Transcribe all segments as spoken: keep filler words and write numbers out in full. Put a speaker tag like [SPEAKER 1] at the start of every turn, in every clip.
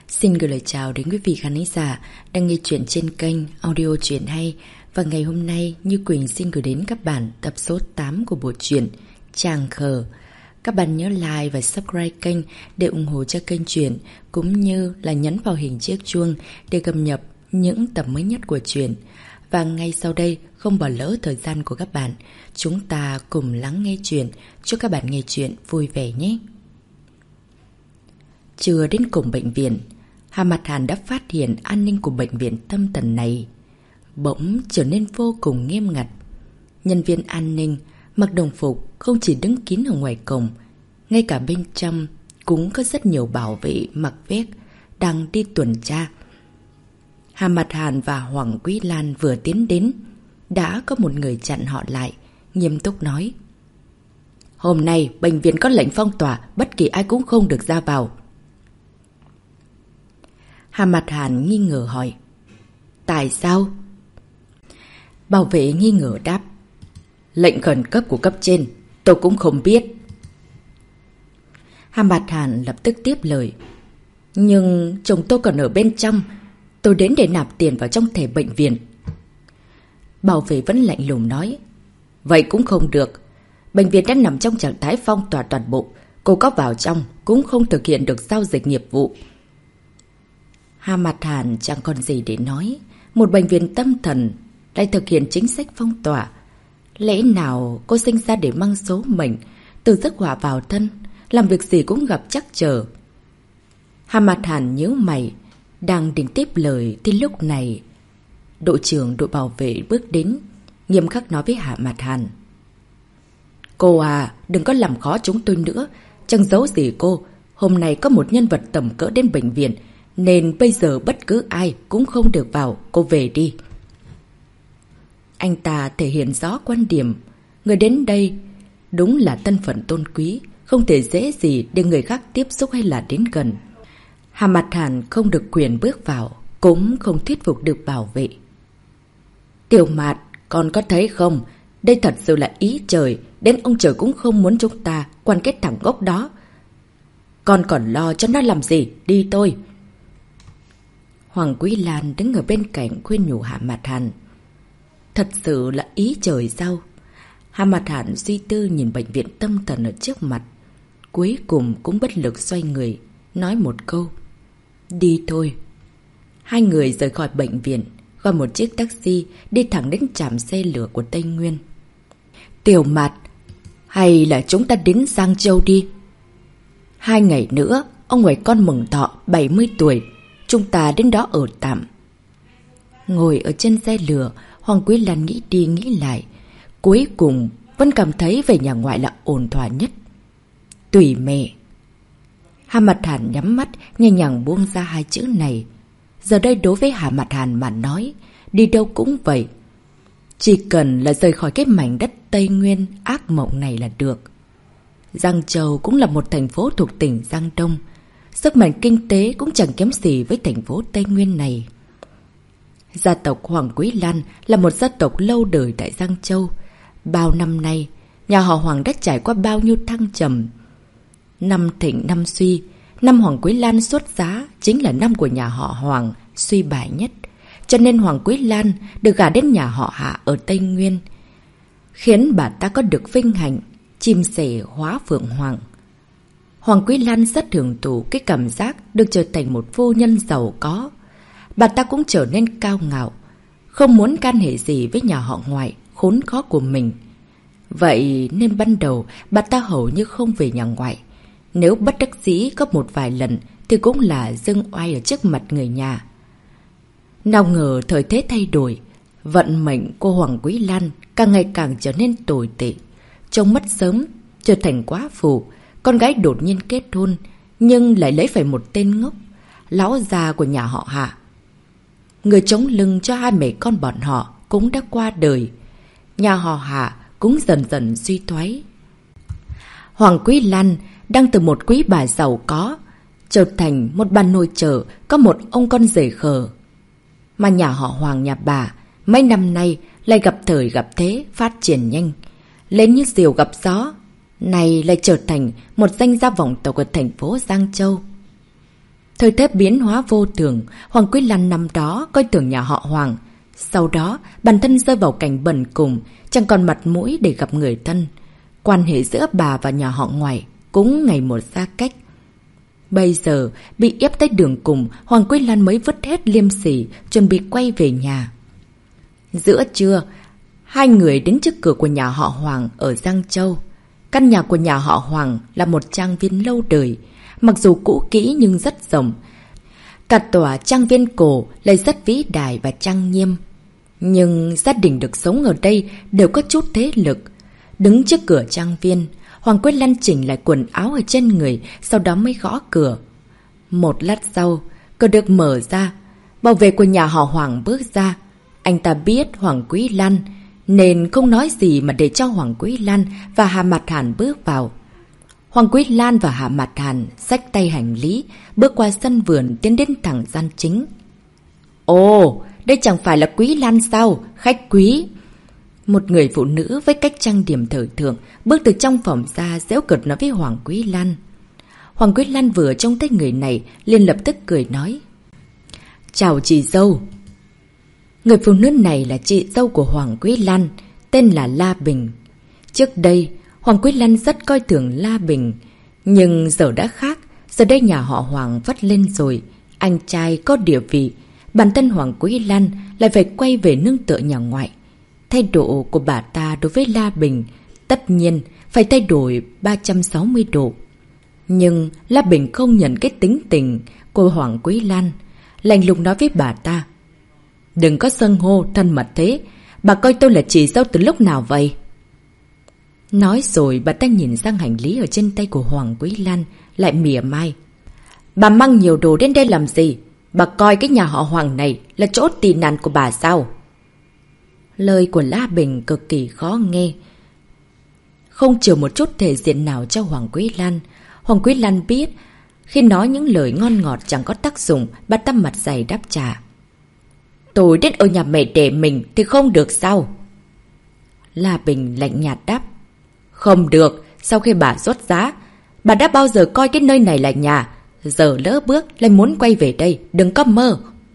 [SPEAKER 1] Xin gửi lời chào đến quý vị khán giả đang nghe chuyện trên kênh Audio Chuyện Hay. Và ngày hôm nay Như Quỳnh xin gửi đến các bạn tập số tám của bộ truyện Chàng Khờ. Các bạn nhớ like và subscribe kênh để ủng hộ cho kênh truyện, cũng như là nhấn vào hình chiếc chuông để cập nhật những tập mới nhất của truyện. Và ngay sau đây, không bỏ lỡ thời gian của các bạn, chúng ta cùng lắng nghe chuyện. Chúc các bạn nghe chuyện vui vẻ nhé. Chưa đến cổng bệnh viện, Hà Mặt Hàn đã phát hiện an ninh của bệnh viện tâm thần này bỗng trở nên vô cùng nghiêm ngặt. Nhân viên an ninh mặc đồng phục không chỉ đứng kín ở ngoài cổng, ngay cả bên trong cũng có rất nhiều bảo vệ mặc vest đang đi tuần tra. Hà Mặt Hàn và Hoàng Quý Lan vừa tiến đến, đã có một người chặn họ lại, nghiêm túc nói: "Hôm nay bệnh viện có lệnh phong tỏa, bất kỳ ai cũng không được ra vào." Hà Mặt Hàn nghi ngờ hỏi: "Tại sao?" Bảo vệ nghi ngờ đáp: "Lệnh khẩn cấp của cấp trên, tôi cũng không biết." Hà Mặt Hàn lập tức tiếp lời: "Nhưng chồng tôi còn ở bên trong, tôi đến để nạp tiền vào trong thẻ bệnh viện." Bảo vệ vẫn lạnh lùng nói: "Vậy cũng không được. Bệnh viện đã nằm trong trạng thái phong tỏa toàn bộ, cô có vào trong cũng không thực hiện được giao dịch nghiệp vụ." Hà Mặt Hàn chẳng còn gì để nói. Một bệnh viện tâm thần lại thực hiện chính sách phong tỏa. Lẽ nào cô sinh ra để mang số mệnh, từ giấc hỏa vào thân, làm việc gì cũng gặp trắc trở? Hà Mặt Hàn nhíu mày, đang định tiếp lời thì lúc này đội trưởng đội bảo vệ bước đến, nghiêm khắc nói với Hà Mặt Hàn: "Cô à, đừng có làm khó chúng tôi nữa. Chẳng giấu gì cô, hôm nay có một nhân vật tầm cỡ đến bệnh viện, nên bây giờ bất cứ ai cũng không được vào, cô về đi." Anh ta thể hiện rõ quan điểm, người đến đây đúng là thân phận tôn quý, không thể dễ gì để người khác tiếp xúc hay là đến gần. Hà Mặt Hàn không được quyền bước vào, cũng không thuyết phục được bảo vệ. "Tiểu Mạt, con có thấy không? Đây thật sự là ý trời, đến ông trời cũng không muốn chúng ta quan kết thằng ngốc đó. Con còn lo cho nó làm gì, đi thôi." Hoàng Quý Lan đứng ở bên cạnh khuyên nhủ Hà Mặt Hàn. Thật sự là ý trời sao? Hà Mặt Hàn suy tư nhìn bệnh viện tâm thần ở trước mặt, cuối cùng cũng bất lực xoay người, nói một câu: "Đi thôi." Hai người rời khỏi bệnh viện, gọi một chiếc taxi đi thẳng đến trạm xe lửa của Tây Nguyên. "Tiểu Mạt, hay là chúng ta đến Giang Châu đi? Hai ngày nữa ông ngoại con mừng thọ bảy mươi tuổi, chúng ta đến đó ở tạm." Ngồi ở trên xe lửa, Hoàng Quý Lan nghĩ đi nghĩ lại, cuối cùng vẫn cảm thấy về nhà ngoại là ổn thỏa nhất. Tùy mẹ. Hà Mặt Hàn nhắm mắt, nhẹ nhàng buông ra hai chữ này. Giờ đây đối với Hà Mặt Hàn mà nói, đi đâu cũng vậy. Chỉ cần là rời khỏi cái mảnh đất Tây Nguyên ác mộng này là được. Giang Châu cũng là một thành phố thuộc tỉnh Giang Đông, sức mạnh kinh tế cũng chẳng kém gì với thành phố Tây Nguyên này. Gia tộc Hoàng Quý Lan là một gia tộc lâu đời tại Giang Châu. Bao năm nay, nhà họ Hoàng đã trải qua bao nhiêu thăng trầm. Năm thịnh năm suy, năm Hoàng Quý Lan xuất giá chính là năm của nhà họ Hoàng suy bại nhất. Cho nên Hoàng Quý Lan được gả đến nhà họ Hạ ở Tây Nguyên, khiến bà ta có được vinh hạnh chim sẻ hóa phượng hoàng. Hoàng Quý Lan rất hưởng thụ cái cảm giác được trở thành một phu nhân giàu có. Bà ta cũng trở nên cao ngạo, không muốn can hệ gì với nhà họ ngoại khốn khó của mình. Vậy nên ban đầu bà ta hầu như không về nhà ngoại. Nếu bất đắc dĩ có một vài lần thì cũng là dâng oai ở trước mặt người nhà. Nào ngờ thời thế thay đổi, vận mệnh của Hoàng Quý Lan càng ngày càng trở nên tồi tệ. Chồng mất sớm, trở thành quá phụ, con gái đột nhiên kết hôn, nhưng lại lấy phải một tên ngốc, lão già của nhà họ Hạ. Người chống lưng cho hai mẹ con bọn họ cũng đã qua đời. Nhà họ Hạ cũng dần dần suy thoái. Hoàng Quý Lan đang từ một quý bà giàu có trở thành một bà nội trợ có một ông con rể khờ. Mà nhà họ Hoàng nhà bà mấy năm nay lại gặp thời gặp thế, phát triển nhanh, lên như diều gặp gió, này lại trở thành một danh gia vọng tộc ở thành phố Giang Châu. Thời thế biến hóa vô thường, Hoàng Quý Lan năm đó coi thường nhà họ Hoàng. Sau đó, bản thân rơi vào cảnh bần cùng, chẳng còn mặt mũi để gặp người thân. Quan hệ giữa bà và nhà họ ngoại cũng ngày một xa cách. Bây giờ, bị ép tới đường cùng, Hoàng Quý Lan mới vứt hết liêm sỉ, chuẩn bị quay về nhà. Giữa trưa, hai người đến trước cửa của nhà họ Hoàng ở Giang Châu. Căn nhà của nhà họ Hoàng là một trang viên lâu đời, mặc dù cũ kỹ nhưng rất rộng. Cả tòa trang viên cổ lại rất vĩ đại và trang nghiêm. Nhưng gia đình được sống ở đây đều có chút thế lực. Đứng trước cửa trang viên, Hoàng Quý Lan chỉnh lại quần áo ở trên người, sau đó mới gõ cửa. Một lát sau, cửa được mở ra. Bảo vệ của nhà họ Hoàng bước ra. Anh ta biết Hoàng Quý Lan, nên không nói gì mà để cho Hoàng Quý Lan và Hà Mạt Hàn bước vào. Hoàng Quý Lan và Hạ Mạt Hàn xách tay hành lý, bước qua sân vườn tiến đến thẳng gian chính. Ồ, đây chẳng phải là Quý Lan sao? Khách quý! Một người phụ nữ với cách trang điểm thời thượng bước từ trong phòng ra giễu cợt nói với Hoàng Quý Lan. Hoàng Quý Lan vừa trông thấy người này liền lập tức cười nói. Chào chị dâu! Người phụ nữ này là chị dâu của Hoàng Quý Lan, tên là La Bình. Trước đây, Hoàng Quý Lan rất coi thường La Bình, nhưng giờ đã khác, giờ đây nhà họ Hoàng vất lên rồi, anh trai có địa vị, bản thân Hoàng Quý Lan lại phải quay về nương tựa nhà ngoại. Thái độ của bà ta đối với La Bình tất nhiên phải thay đổi ba trăm sáu mươi độ. Nhưng La Bình không nhận cái tính tình của Hoàng Quý Lan, lạnh lùng nói với bà ta. Đừng có xưng hô thân mật thế, bà coi tôi là chị dâu từ lúc nào vậy? Nói rồi bà ta nhìn sang hành lý ở trên tay của Hoàng Quý Lan, lại mỉa mai. Bà mang nhiều đồ đến đây làm gì? Bà coi cái nhà họ Hoàng này là chỗ tị nạn của bà sao? Lời của La Bình cực kỳ khó nghe, không chừa một chút thể diện nào cho Hoàng Quý Lan. Hoàng Quý Lan biết, khi nói những lời ngon ngọt chẳng có tác dụng, bà ta mặt dày đáp trả. Tôi đến ở nhà mẹ đẻ mình thì không được sao? La Bình lạnh nhạt đáp. Không được, sau khi bà xuất giá, bà đã bao giờ coi cái nơi này là nhà, giờ lỡ bước lại muốn quay về đây, đừng có mơ.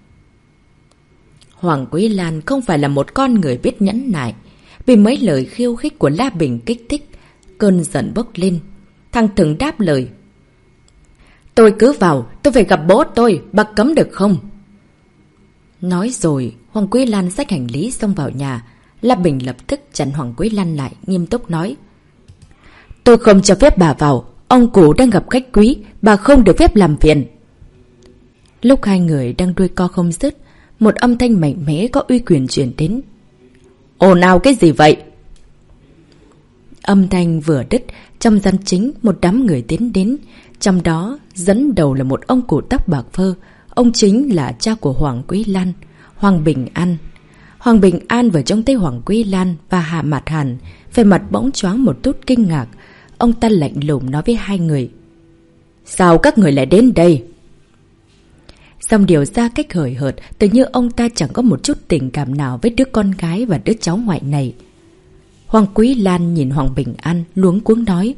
[SPEAKER 1] Hoàng Quý Lan không phải là một con người biết nhẫn nại, vì mấy lời khiêu khích của La Bình kích thích, cơn giận bốc lên. Thằng Thừng đáp lời. Tôi cứ vào, tôi phải gặp bố tôi, bà cấm được không? Nói rồi, Hoàng Quý Lan xách hành lý xông vào nhà. La Bình lập tức chặn Hoàng Quý Lan lại, nghiêm túc nói. Tôi không cho phép bà vào, ông cụ đang gặp khách quý, bà không được phép làm phiền. Lúc hai người đang đuôi co không dứt, một âm thanh mạnh mẽ có uy quyền truyền đến. Ồn ào cái gì vậy? Âm thanh vừa đứt, trong gian chính một đám người tiến đến, trong đó dẫn đầu là một ông cụ tóc bạc phơ. Ông chính là cha của Hoàng Quý Lan, Hoàng Bình An. Hoàng Bình An vừa trông thấy Hoàng Quý Lan và Hạ Mạt Hàn, về mặt bỗng choáng một chút kinh ngạc. Ông ta lạnh lùng nói với hai người. Sao các người lại đến đây? Xong điều ra cách hời hợt, tự như ông ta chẳng có một chút tình cảm nào với đứa con gái và đứa cháu ngoại này. Hoàng Quý Lan nhìn Hoàng Bình An luống cuống nói.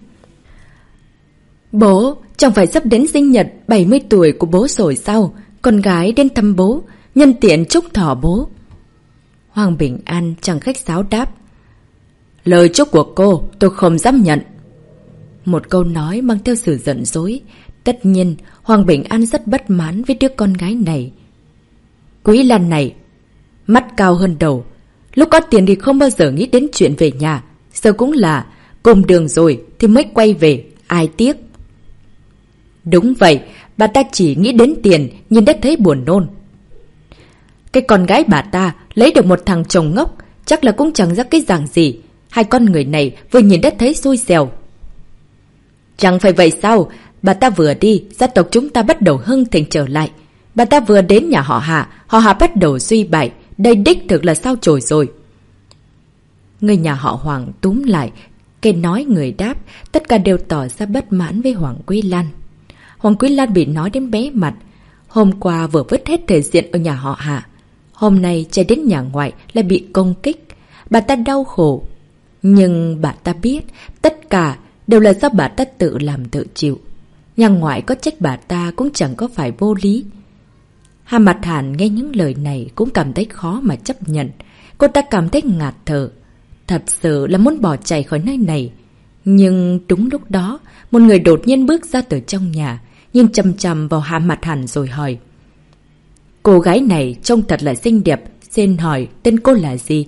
[SPEAKER 1] Bố, chẳng phải sắp đến sinh nhật bảy mươi tuổi của bố rồi sao? Con gái đến thăm bố, nhân tiện chúc thọ bố. Hoàng Bình An chẳng khách sáo đáp. Lời chúc của cô tôi không dám nhận. Một câu nói mang theo sự giận dỗi. Tất nhiên Hoàng Bình An rất bất mãn với đứa con gái này. Quý Lan này, mắt cao hơn đầu, lúc có tiền thì không bao giờ nghĩ đến chuyện về nhà. Giờ cũng là cùng đường rồi thì mới quay về, ai tiếc. Đúng vậy, bà ta chỉ nghĩ đến tiền, nhìn đã thấy buồn nôn. Cái con gái bà ta lấy được một thằng chồng ngốc, chắc là cũng chẳng ra cái dạng gì. Hai con người này vừa nhìn đã thấy xui xẻo. Chẳng phải vậy sao? Bà ta vừa đi, gia tộc chúng ta bắt đầu hưng thịnh trở lại. Bà ta vừa đến nhà họ Hạ, họ Hạ bắt đầu suy bại. Đây đích thực là sao chổi rồi. Người nhà họ Hoàng túm lại, kẻ nói người đáp, tất cả đều tỏ ra bất mãn với Hoàng Quý Lan. Hoàng Quý Lan bị nói đến bé mặt. Hôm qua vừa vứt hết thể diện ở nhà họ Hạ, hôm nay chạy đến nhà ngoại lại bị công kích. Bà ta đau khổ. Nhưng bà ta biết tất cả đều là do bà ta tự làm tự chịu. Nhà ngoại có trách bà ta cũng chẳng có phải vô lý. Hà Mặt Hàn nghe những lời này cũng cảm thấy khó mà chấp nhận. Cô ta cảm thấy ngạt thở. Thật sự là muốn bỏ chạy khỏi nơi này. Nhưng đúng lúc đó, một người đột nhiên bước ra từ trong nhà, nhìn chằm chằm vào Hà Mặt Hàn rồi hỏi. Cô gái này trông thật là xinh đẹp, xin hỏi tên cô là gì?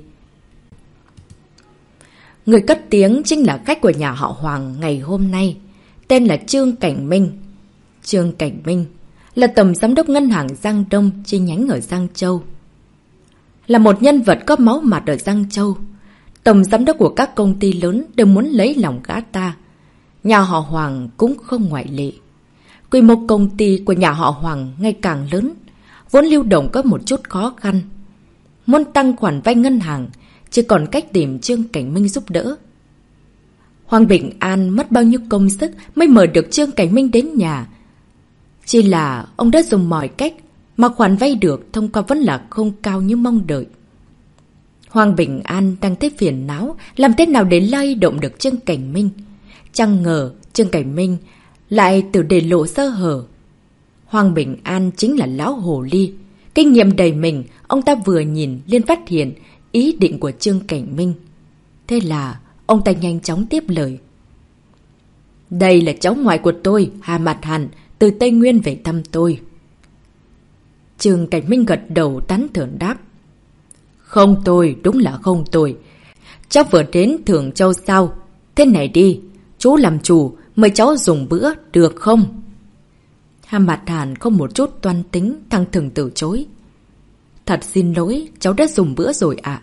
[SPEAKER 1] Người cất tiếng chính là khách của nhà họ Hoàng ngày hôm nay, tên là Trương Cảnh Minh. Trương Cảnh Minh là tổng giám đốc ngân hàng Giang Đông chi nhánh ở Giang Châu. Là một nhân vật có máu mặt ở Giang Châu, tổng giám đốc của các công ty lớn đều muốn lấy lòng gã ta. Nhà họ Hoàng cũng không ngoại lệ. Quy mô công ty của nhà họ Hoàng ngày càng lớn, vốn lưu động có một chút khó khăn. Muốn tăng khoản vay ngân hàng, chỉ còn cách tìm Trương Cảnh Minh giúp đỡ. Hoàng Bình An mất bao nhiêu công sức mới mời được Trương Cảnh Minh đến nhà. Chỉ là ông đã dùng mọi cách mà khoản vay được thông qua vẫn là không cao như mong đợi. Hoàng Bình An đang thấy phiền não, làm thế nào để lay động được Trương Cảnh Minh. Chẳng ngờ Trương Cảnh Minh lại tự để lộ sơ hở. Hoàng Bình An chính là lão hồ ly. Kinh nghiệm đầy mình, ông ta vừa nhìn liền phát hiện ý định của Trương Cảnh Minh. Thế là ông ta nhanh chóng tiếp lời. Đây là cháu ngoại của tôi, Hà Mặt Hàn, từ Tây Nguyên về thăm tôi. Trương Cảnh Minh gật đầu tán thưởng đáp. Không tôi, đúng là không tôi. Cháu vừa đến Thường Châu sao? Thế này đi, chú làm chủ, mời cháu dùng bữa, được không? Hà Mặt Hàn không một chút toan tính, thẳng thừng từ chối. Thật xin lỗi, cháu đã dùng bữa rồi ạ.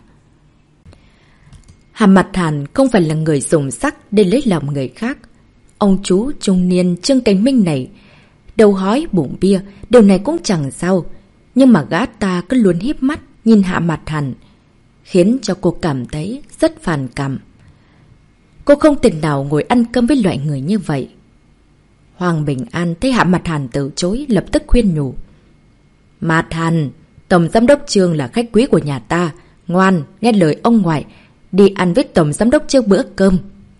[SPEAKER 1] Hà Mặt Hàn không phải là người dùng sắc để lấy lòng người khác. Ông chú trung niên Trương Cảnh Minh này, đầu hói bụng bia, điều này cũng chẳng sao. Nhưng mà gã ta cứ luôn híp mắt nhìn Hà Mặt Hàn, khiến cho cô cảm thấy rất phản cảm. Cô không thể nào ngồi ăn cơm với loại người như vậy. Hoàng Bình An thấy Hạ Mặt Hàn từ chối, lập tức khuyên nhủ. Mặt Hàn, tổng giám đốc Trương là khách quý của nhà ta. Ngoan, nghe lời ông ngoại, đi ăn với tổng giám đốc Trương bữa cơm.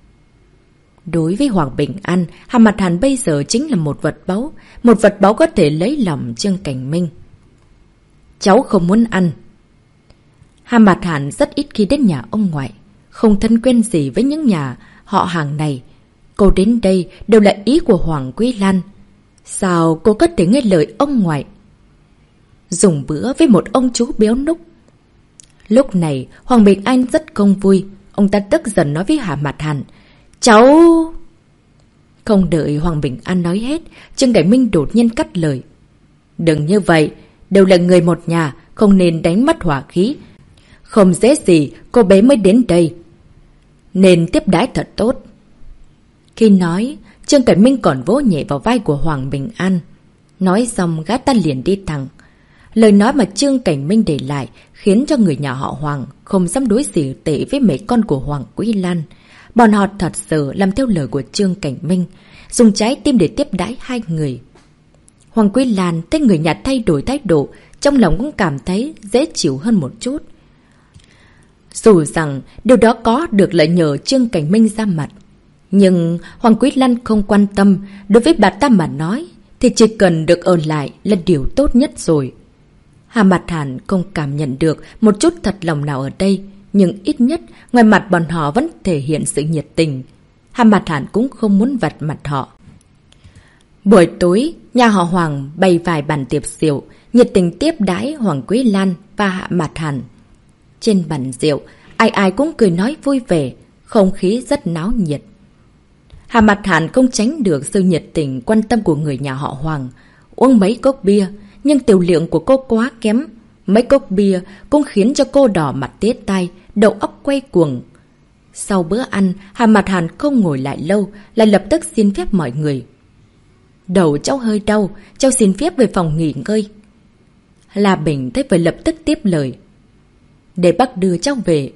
[SPEAKER 1] Đối với Hoàng Bình An, Hạ Mặt Hàn bây giờ chính là một vật báu. Một vật báu có thể lấy lòng Trương Cảnh Minh. Cháu không muốn ăn. Hạ Mặt Hàn rất ít khi đến nhà ông ngoại, không thân quen gì với những nhà họ hàng này. Cô đến đây đều là ý của Hoàng Quý Lan. Sao cô có thể nghe lời ông ngoại? Dùng bữa với một ông chú béo núc. Lúc này Hoàng Bình An rất không vui. Ông ta tức giận nói với Hạ Mặt Hàn. Cháu... Không đợi Hoàng Bình An nói hết, Trương Cảnh Minh đột nhiên cắt lời. Đừng như vậy, đều là người một nhà, không nên đánh mất hỏa khí. Không dễ gì cô bé mới đến đây, nên tiếp đãi thật tốt. Khi nói, Trương Cảnh Minh còn vỗ nhẹ vào vai của Hoàng Bình An. Nói xong gã ta liền đi thẳng. Lời nói mà Trương Cảnh Minh để lại khiến cho người nhà họ Hoàng không dám đối xử tệ với mấy con của Hoàng Quý Lan. Bọn họ thật sự làm theo lời của Trương Cảnh Minh, dùng trái tim để tiếp đãi hai người. Hoàng Quý Lan thấy người nhà thay đổi thái độ, trong lòng cũng cảm thấy dễ chịu hơn một chút. Dù rằng điều đó có được là nhờ Trương Cảnh Minh ra mặt. Nhưng Hoàng Quý Lan không quan tâm, đối với bà ta mà nói thì chỉ cần được ở lại là điều tốt nhất rồi. Hà Mặt Hàn không cảm nhận được một chút thật lòng nào ở đây, nhưng ít nhất ngoài mặt bọn họ vẫn thể hiện sự nhiệt tình. Hà Mặt Hàn cũng không muốn vạch mặt họ. Buổi tối, nhà họ Hoàng bày vài bàn tiệc rượu, nhiệt tình tiếp đãi Hoàng Quý Lan và Hạ Mặt Hàn. Trên bàn rượu, ai ai cũng cười nói vui vẻ, không khí rất náo nhiệt. Hà Mặt Hàn không tránh được sự nhiệt tình quan tâm của người nhà họ Hoàng. Uống mấy cốc bia, nhưng tiểu lượng của cô quá kém. Mấy cốc bia cũng khiến cho cô đỏ mặt tía tai, đầu óc quay cuồng. Sau bữa ăn, Hà Mặt Hàn không ngồi lại lâu, lại lập tức xin phép mọi người. Đầu cháu hơi đau, cháu xin phép về phòng nghỉ ngơi. La Bình thấy vậy lập tức tiếp lời. Để bác đưa cháu về.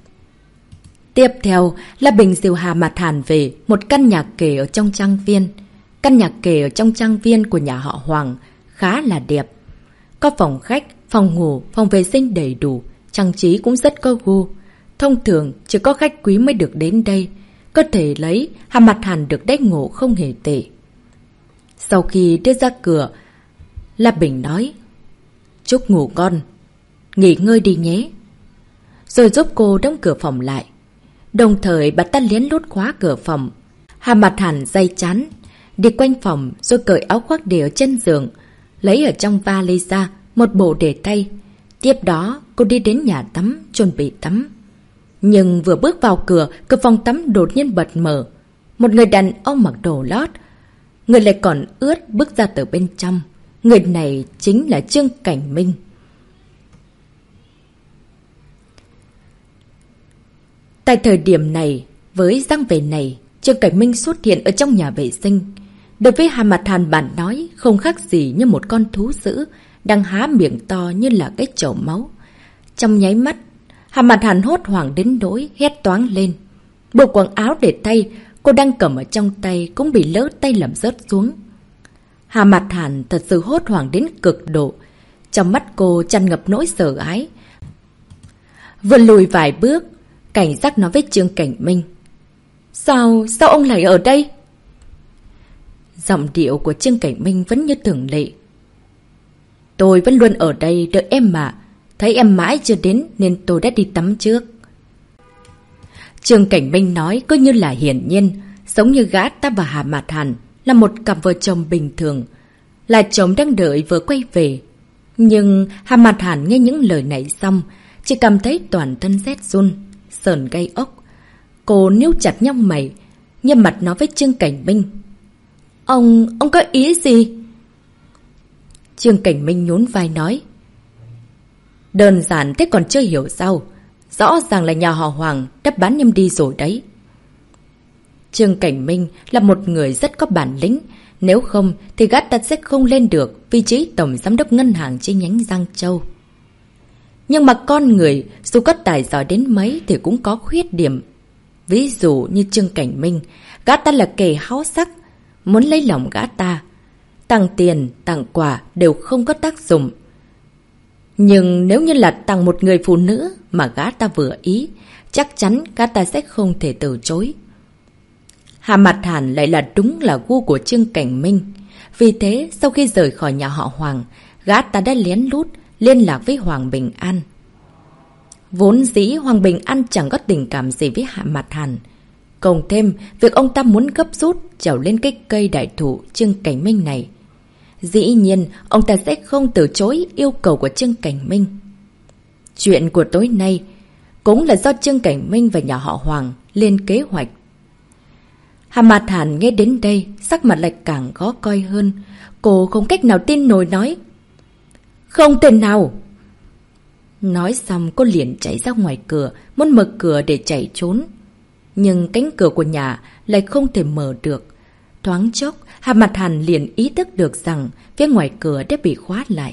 [SPEAKER 1] Tiếp theo là Bình dìu Hà Mặt Hàn về một căn nhà kề ở trong trang viên. Căn nhà kề ở trong trang viên của nhà họ Hoàng khá là đẹp. Có phòng khách, phòng ngủ, phòng vệ sinh đầy đủ, trang trí cũng rất có gu. Thông thường chỉ có khách quý mới được đến đây. Có thể lấy Hà Mặt Hàn được đãi ngộ không hề tệ. Sau khi đưa ra cửa, La Bình nói, chúc ngủ ngon, nghỉ ngơi đi nhé. Rồi giúp cô đóng cửa phòng lại. Đồng thời bà ta lén lút khóa cửa phòng. Hà Mặt Hàn day chán, đi quanh phòng rồi cởi áo khoác để ở trên giường, lấy ở trong vali ra một bộ để tay. Tiếp đó cô đi đến nhà tắm, chuẩn bị tắm. Nhưng vừa bước vào cửa, cửa phòng tắm đột nhiên bật mở. Một người đàn ông mặc đồ lót, người lại còn ướt bước ra từ bên trong. Người này chính là Trương Cảnh Minh. Tại thời điểm này, với dáng vẻ này, Trương Cảnh Minh xuất hiện ở trong nhà vệ sinh. Đối với Hà Mặt Hàn bản nói không khác gì như một con thú dữ đang há miệng to như là cái chậu máu. Trong nháy mắt, Hà Mặt Hàn hốt hoảng đến nỗi hét toáng lên. Bộ quần áo để tay cô đang cầm ở trong tay cũng bị lỡ tay làm rớt xuống. Hà Mặt Hàn thật sự hốt hoảng đến cực độ. Trong mắt cô tràn ngập nỗi sợ hãi. Vừa lùi vài bước, cảnh giác nói với Trương Cảnh Minh, Sao, sao ông lại ở đây? Giọng điệu của Trương Cảnh Minh vẫn như thường lệ. Tôi vẫn luôn ở đây đợi em mà. Thấy em mãi chưa đến nên tôi đã đi tắm trước. Trương Cảnh Minh nói cứ như là hiển nhiên, giống như gã ta và Hà Mạt Hàn là một cặp vợ chồng bình thường, là chồng đang đợi vừa quay về. Nhưng Hà Mạt Hàn nghe những lời này xong, chỉ cảm thấy toàn thân rét run, sờn gai ốc. Cô níu chặt nhau mày, nghiêm mặt nói với Trương Cảnh Minh. Ông, ông có ý gì? Trương Cảnh Minh nhún vai nói. Đơn giản thế còn chưa hiểu sao? Rõ ràng là nhà họ Hoàng đã bán em đi rồi đấy. Trương Cảnh Minh là một người rất có bản lĩnh. Nếu không thì gã ta sẽ không lên được vị trí tổng giám đốc ngân hàng chi nhánh Giang Châu. Nhưng mà con người dù có tài giỏi đến mấy thì cũng có khuyết điểm. Ví dụ như Trương Cảnh Minh, gã ta là kẻ háo sắc, muốn lấy lòng gã ta. Tặng tiền, tặng quà đều không có tác dụng. Nhưng nếu như là tặng một người phụ nữ mà gã ta vừa ý, chắc chắn gã ta sẽ không thể từ chối. Hà Mạt Hàn lại là đúng là gu của Trương Cảnh Minh. Vì thế, sau khi rời khỏi nhà họ Hoàng, gã ta đã lén lút liên lạc với Hoàng Bình An. Vốn dĩ Hoàng Bình An chẳng có tình cảm gì với Hà Mạt Hàn. Cộng thêm, việc ông ta muốn gấp rút trèo lên cái cây đại thụ Trương Cảnh Minh này. Dĩ nhiên, ông ta sẽ không từ chối yêu cầu của Trương Cảnh Minh. Chuyện của tối nay cũng là do Trương Cảnh Minh và nhà họ Hoàng lên kế hoạch. Hà Mạt Hàn nghe đến đây, sắc mặt lại càng khó coi hơn. Cô không cách nào tin nổi nói. Không thể nào! Nói xong cô liền chạy ra ngoài cửa, muốn mở cửa để chạy trốn. Nhưng cánh cửa của nhà lại không thể mở được. Thoáng chốc, Hà Mạt Hàn liền ý thức được rằng phía ngoài cửa đã bị khóa lại.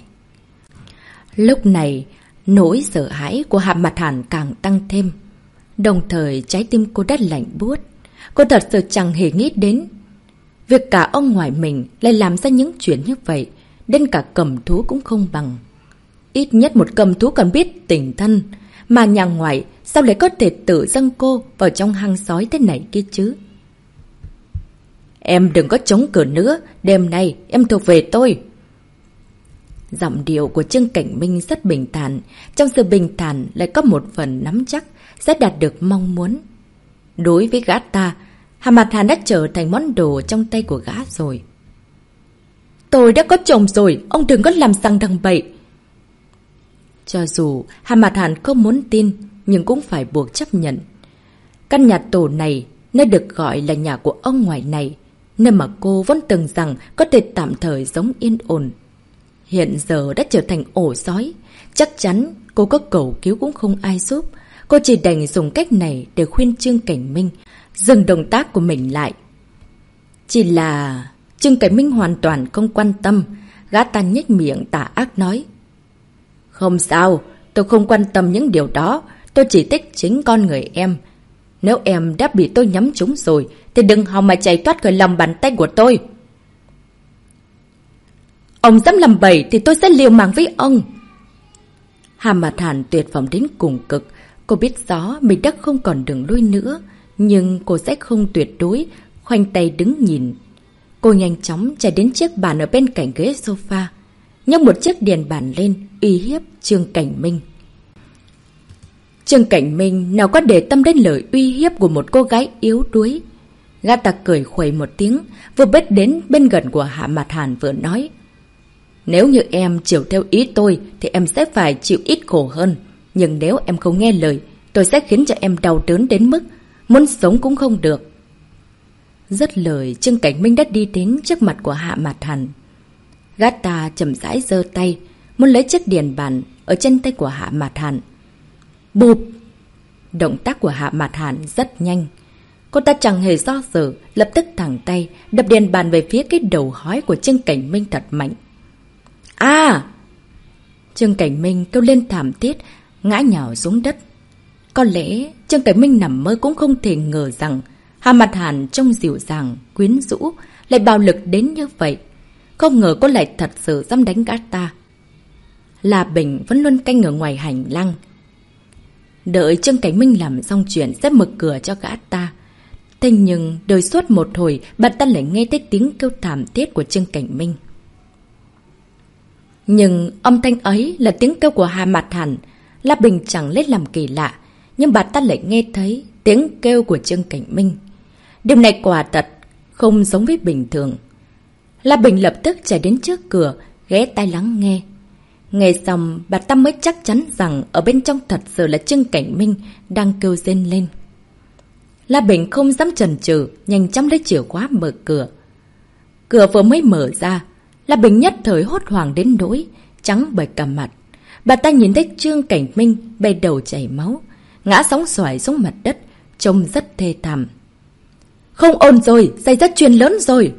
[SPEAKER 1] Lúc này, nỗi sợ hãi của Hà Mạt Hàn càng tăng thêm. Đồng thời trái tim cô đã lạnh buốt. Cô thật sự chẳng hề nghĩ đến việc cả ông ngoại mình lại làm ra những chuyện như vậy, đến cả cầm thú cũng không bằng. Ít nhất một cầm thú còn biết tình thân, mà nhà ngoại sao lại có thể tự dâng cô vào trong hang sói thế này kia chứ? Em đừng có chống cửa nữa, đêm nay em thuộc về tôi. Giọng điệu của Trương Cảnh Minh rất bình thản, trong sự bình thản lại có một phần nắm chắc sẽ đạt được mong muốn. Đối với gã ta, Hà Mạt Hàn đã trở thành món đồ trong tay của gã rồi. Tôi đã có chồng rồi, ông đừng có làm răng đằng bậy. Cho dù Hà Mạt Hàn không muốn tin, nhưng cũng phải buộc chấp nhận. Căn nhà tổ này, nơi được gọi là nhà của ông ngoại này, nơi mà cô vẫn từng rằng có thể tạm thời sống yên ổn, hiện giờ đã trở thành ổ sói. Chắc chắn cô có cầu cứu cũng không ai giúp. Cô chỉ đành dùng cách này để khuyên Trương Cảnh Minh dừng động tác của mình lại. Chỉ là Trương Cảnh Minh hoàn toàn không quan tâm. Gã ta nhếch miệng tà ác nói. Không sao, tôi không quan tâm những điều đó. Tôi chỉ thích chính con người em. Nếu em đã bị tôi nhắm trúng rồi thì đừng hòng mà chạy thoát khỏi lòng bàn tay của tôi. Ông dám làm bậy thì tôi sẽ liều mạng với ông. Hà Mạt Hàn tuyệt vọng đến cùng cực. Cô biết rõ mình đã không còn đường lui nữa, nhưng cô sẽ không tuyệt đối khoanh tay đứng nhìn. Cô nhanh chóng chạy đến chiếc bàn ở bên cạnh ghế sofa, nhấc một chiếc điền bàn lên, uy hiếp Trương Cảnh Minh. Trương Cảnh Minh nào có để tâm đến lời uy hiếp của một cô gái yếu đuối. Gã ta cười khuẩy một tiếng, vừa bước đến bên gần của Hạ Mạt Hàn vừa nói. Nếu như em chiều theo ý tôi thì em sẽ phải chịu ít khổ hơn. Nhưng nếu em không nghe lời, tôi sẽ khiến cho em đau đớn đến mức muốn sống cũng không được. Dứt lời, Trương Cảnh Minh đã đi đến trước mặt của Hạ Mạt Hàn. Gã ta chậm rãi giơ tay, muốn lấy chiếc điền bàn ở trên tay của Hạ Mạt Hàn. Bụp! Động tác của Hạ Mạt Hàn rất nhanh. Cô ta chẳng hề do dự, lập tức thẳng tay, đập điền bàn về phía cái đầu hói của Trương Cảnh Minh thật mạnh. À! Trương Cảnh Minh kêu lên thảm thiết, ngã nhào xuống đất. Có lẽ Trương Cảnh Minh nằm mơ cũng không thể ngờ rằng Hạ Mạt Hàn trông dịu dàng, quyến rũ, lại bạo lực đến như vậy. Không ngờ cô lại thật sự dám đánh gã ta. La Bình vẫn luôn canh ở ngoài hành lang. Đợi Trương Cảnh Minh làm xong chuyện sẽ mở cửa cho gã ta. Thế nhưng đợi suốt một hồi, bà ta lại nghe thấy tiếng kêu thảm thiết của Trương Cảnh Minh. Nhưng âm thanh ấy là tiếng kêu của Hạ Mạt Hàn. La Bình chẳng lấy làm kỳ lạ, nhưng bà ta lại nghe thấy tiếng kêu của Trương Cảnh Minh. Điều này quả thật không giống với bình thường. La Bình lập tức chạy đến trước cửa, ghé tai lắng nghe. Nghe xong, bà ta mới chắc chắn rằng ở bên trong thật sự là Trương Cảnh Minh đang kêu rên lên. La Bình không dám chần chừ, nhanh chóng lấy chìa khóa mở cửa. Cửa vừa mới mở ra, La Bình nhất thời hốt hoảng đến nỗi trắng bệch cả mặt. Bà ta nhìn thấy Trương Cảnh Minh bê đầu chảy máu, ngã sóng xoài xuống mặt đất, trông rất thê thảm. Không ổn rồi, xảy ra chuyện lớn rồi.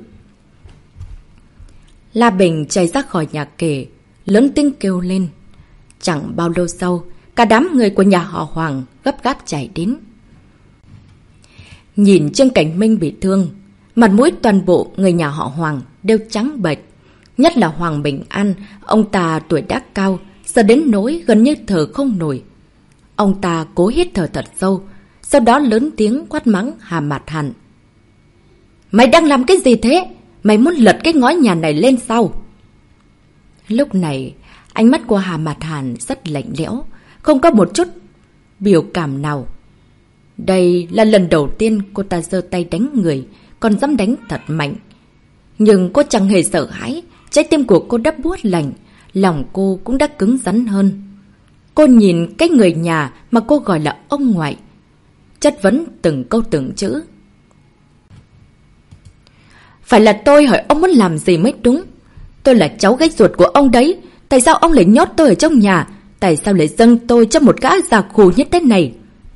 [SPEAKER 1] La Bình chạy ra khỏi nhà kề, lớn tiếng kêu lên. Chẳng bao lâu sau, cả đám người của nhà họ Hoàng gấp gáp chạy đến. Nhìn Trương Cảnh Minh bị thương, mặt mũi toàn bộ người nhà họ Hoàng đều trắng bệch. Nhất là Hoàng Bình An, ông ta tuổi đã cao, sợ đến nỗi gần như thở không nổi. Ông ta cố hít thở thật sâu, sau đó lớn tiếng quát mắng Hạ Mạt Hàn. Mày đang làm cái gì thế? Mày muốn lật cái ngói nhà này lên sao? Lúc này, ánh mắt của Hạ Mạt Hàn rất lạnh lẽo, không có một chút biểu cảm nào. Đây là lần đầu tiên cô ta giơ tay đánh người, còn dám đánh thật mạnh. Nhưng cô chẳng hề sợ hãi, trái tim của cô đã buốt lạnh, lòng cô cũng đã cứng rắn hơn. Cô nhìn cái người nhà mà cô gọi là ông ngoại, chất vấn từng câu từng chữ. Phải là tôi hỏi ông muốn làm gì mới đúng. Tôi là cháu gái ruột của ông đấy. Tại sao ông lại nhốt tôi ở trong nhà? Tại sao lại dâng tôi cho một gã già khù như thế này?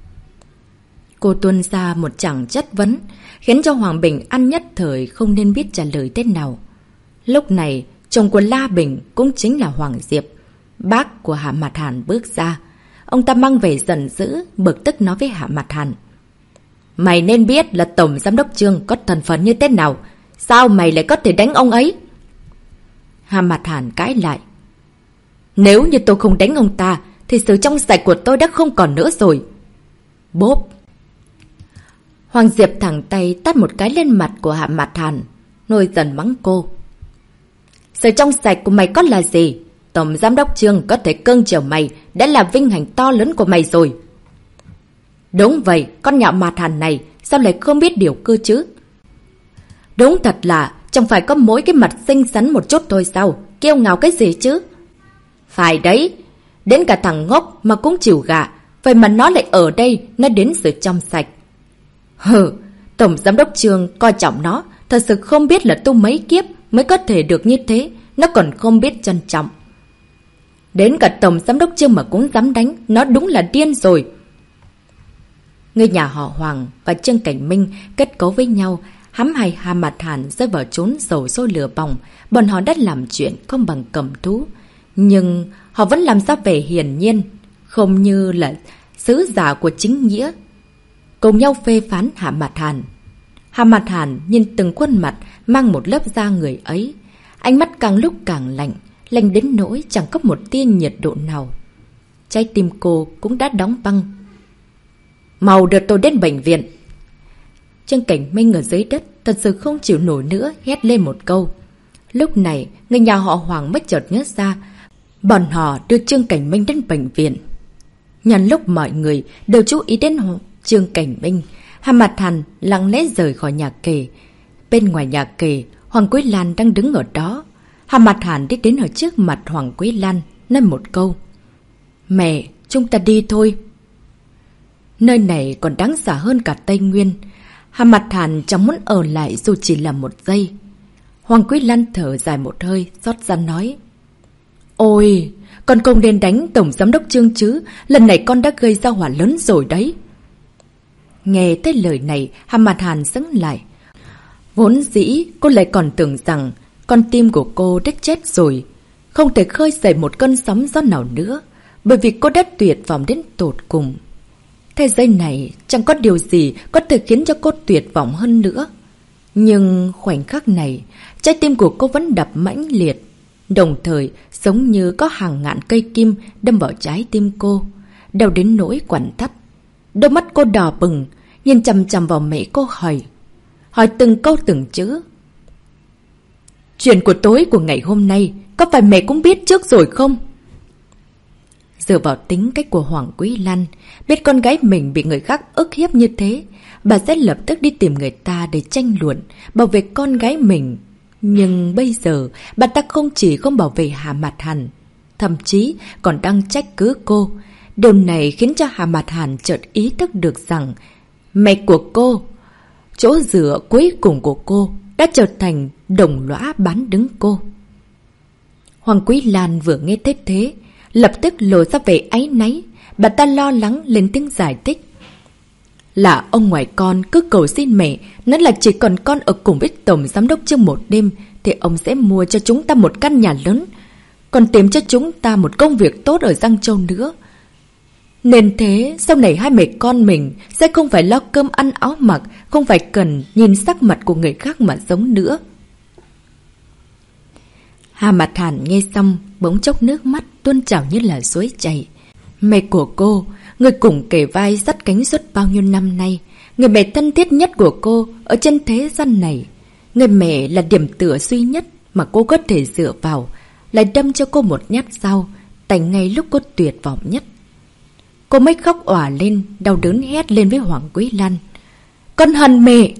[SPEAKER 1] Cô tuôn ra một chàng chất vấn, khiến cho Hoàng Bình An nhất thời không nên biết trả lời thế nào. Lúc này, chồng của La Bình cũng chính là Hoàng Diệp, bác của Hạ Mạt Hàn bước ra. Ông ta mang vẻ giận dữ, bực tức nói với Hạ Mạt Hàn. Mày nên biết là Tổng Giám đốc Trương có thân phận như thế nào. Sao mày lại có thể đánh ông ấy? Hạ Mạt Hàn cãi lại. Nếu như tôi không đánh ông ta, thì sự trong sạch của tôi đã không còn nữa rồi. Bốp! Hoàng Diệp thẳng tay tát một cái lên mặt của Hạ Mạt Hàn, nổi giận mắng cô. Sự trong sạch của mày có là gì? Tổng Giám đốc Trương có thể cưng chiều mày đã là vinh hạnh to lớn của mày rồi. Đúng vậy, con nhạo Mạt Hàn này sao lại không biết điều cơ chứ? Đúng thật là chẳng phải có mỗi cái mặt xinh xắn một chút thôi sao? Kiêu ngạo cái gì chứ? Phải đấy, đến cả thằng ngốc mà cũng chịu gạ, vậy mà nó lại ở đây nói đến sự trong sạch. Hừ, Tổng Giám đốc Trương coi trọng nó, thật sự không biết là tu mấy kiếp mới có thể được như thế, nó còn không biết trân trọng. Đến cả Tổng Giám đốc Trương mà cũng dám đánh, nó đúng là điên rồi. Người nhà họ Hoàng và Trương Cảnh Minh kết cấu với nhau, hãm hại Hạ Mạt Hàn rơi vào chốn dầu sôi lửa bỏng. Bọn họ đã làm chuyện không bằng cầm thú, nhưng họ vẫn làm ra vẻ hiển nhiên, không như là sứ giả của chính nghĩa, cùng nhau phê phán Hạ Mạt Hàn. Hạ Mạt Hàn nhìn từng khuôn mặt mang một lớp da người ấy, ánh mắt càng lúc càng lạnh, lạnh đến nỗi chẳng có một tia nhiệt độ nào. Trái tim cô cũng đã đóng băng. Mau đưa tôi đến bệnh viện. Trương Cảnh Minh ở dưới đất thật sự không chịu nổi nữa, hét lên một câu. Lúc này, người nhà họ Hoàng mới chợt nhớ ra, bọn họ đưa Trương Cảnh Minh đến bệnh viện. Nhân lúc mọi người đều chú ý đến Trương Cảnh Minh, Hà Mặt Hàn lặng lẽ rời khỏi nhà kề. Bên ngoài nhà kề, Hoàng Quý Lan đang đứng ở đó. Hà Mặt Hàn đi đến ở trước mặt Hoàng Quý Lan, nói một câu. Mẹ, chúng ta đi thôi. Nơi này còn đáng sợ hơn cả Tây Nguyên. Hà Mặt Hàn chẳng muốn ở lại dù chỉ là một giây. Hoàng Quý Lan thở dài một hơi, xót xa nói. Ôi, con không nên đánh Tổng Giám đốc Trương chứ, lần này con đã gây ra họa lớn rồi đấy. Nghe tới lời này, Hà Mặt Hàn sững lại. Vốn dĩ, cô lại còn tưởng rằng con tim của cô đã chết rồi, không thể khơi dậy một cơn sóng gió nào nữa, bởi vì cô đã tuyệt vọng đến tột cùng. Thế giới này chẳng có điều gì có thể khiến cho cô tuyệt vọng hơn nữa. Nhưng khoảnh khắc này, trái tim của cô vẫn đập mãnh liệt, đồng thời giống như có hàng ngàn cây kim đâm vào trái tim cô, đau đến nỗi quặn thắt. Đôi mắt cô đỏ bừng, nhìn chằm chằm vào mẹ cô hỏi, hỏi từng câu từng chữ. Chuyện của tối của ngày hôm nay, có phải mẹ cũng biết trước rồi không? Dựa vào tính cách của Hoàng Quý Lan, biết con gái mình bị người khác ức hiếp như thế, bà sẽ lập tức đi tìm người ta để tranh luận, bảo vệ con gái mình. Nhưng bây giờ, bà ta không chỉ không bảo vệ Hà Mặt Hàn, thậm chí còn đang trách cứ cô. Điều này khiến cho Hà Mặt Hàn chợt ý thức được rằng mẹ của cô, chỗ dựa cuối cùng của cô, đã trở thành đồng lõa bán đứng cô. Hoàng Quý Lan vừa nghe thấy thế, lập tức lộ ra vẻ áy náy. Bà ta lo lắng lên tiếng giải thích. Là ông ngoại con cứ cầu xin mẹ, nói là chỉ còn con ở cùng với Tổng Giám đốc Trương một đêm, thì ông sẽ mua cho chúng ta một căn nhà lớn, còn tìm cho chúng ta một công việc tốt ở Giang Châu nữa. Nên thế, sau này hai mẹ con mình sẽ không phải lo cơm ăn áo mặc, không phải cần nhìn sắc mặt của người khác mà sống nữa. Hà Mặt Hàn nghe xong, bỗng chốc nước mắt tuôn trào như là suối chảy. Mẹ của cô, người cùng kề vai dắt cánh suốt bao nhiêu năm nay, người mẹ thân thiết nhất của cô ở trên thế gian này, người mẹ là điểm tựa duy nhất mà cô có thể dựa vào, lại đâm cho cô một nhát dao, tại ngay lúc cô tuyệt vọng nhất. Cô mới khóc òa lên, đau đớn hét lên với Hoàng Quý Lan. Con hận mẹ!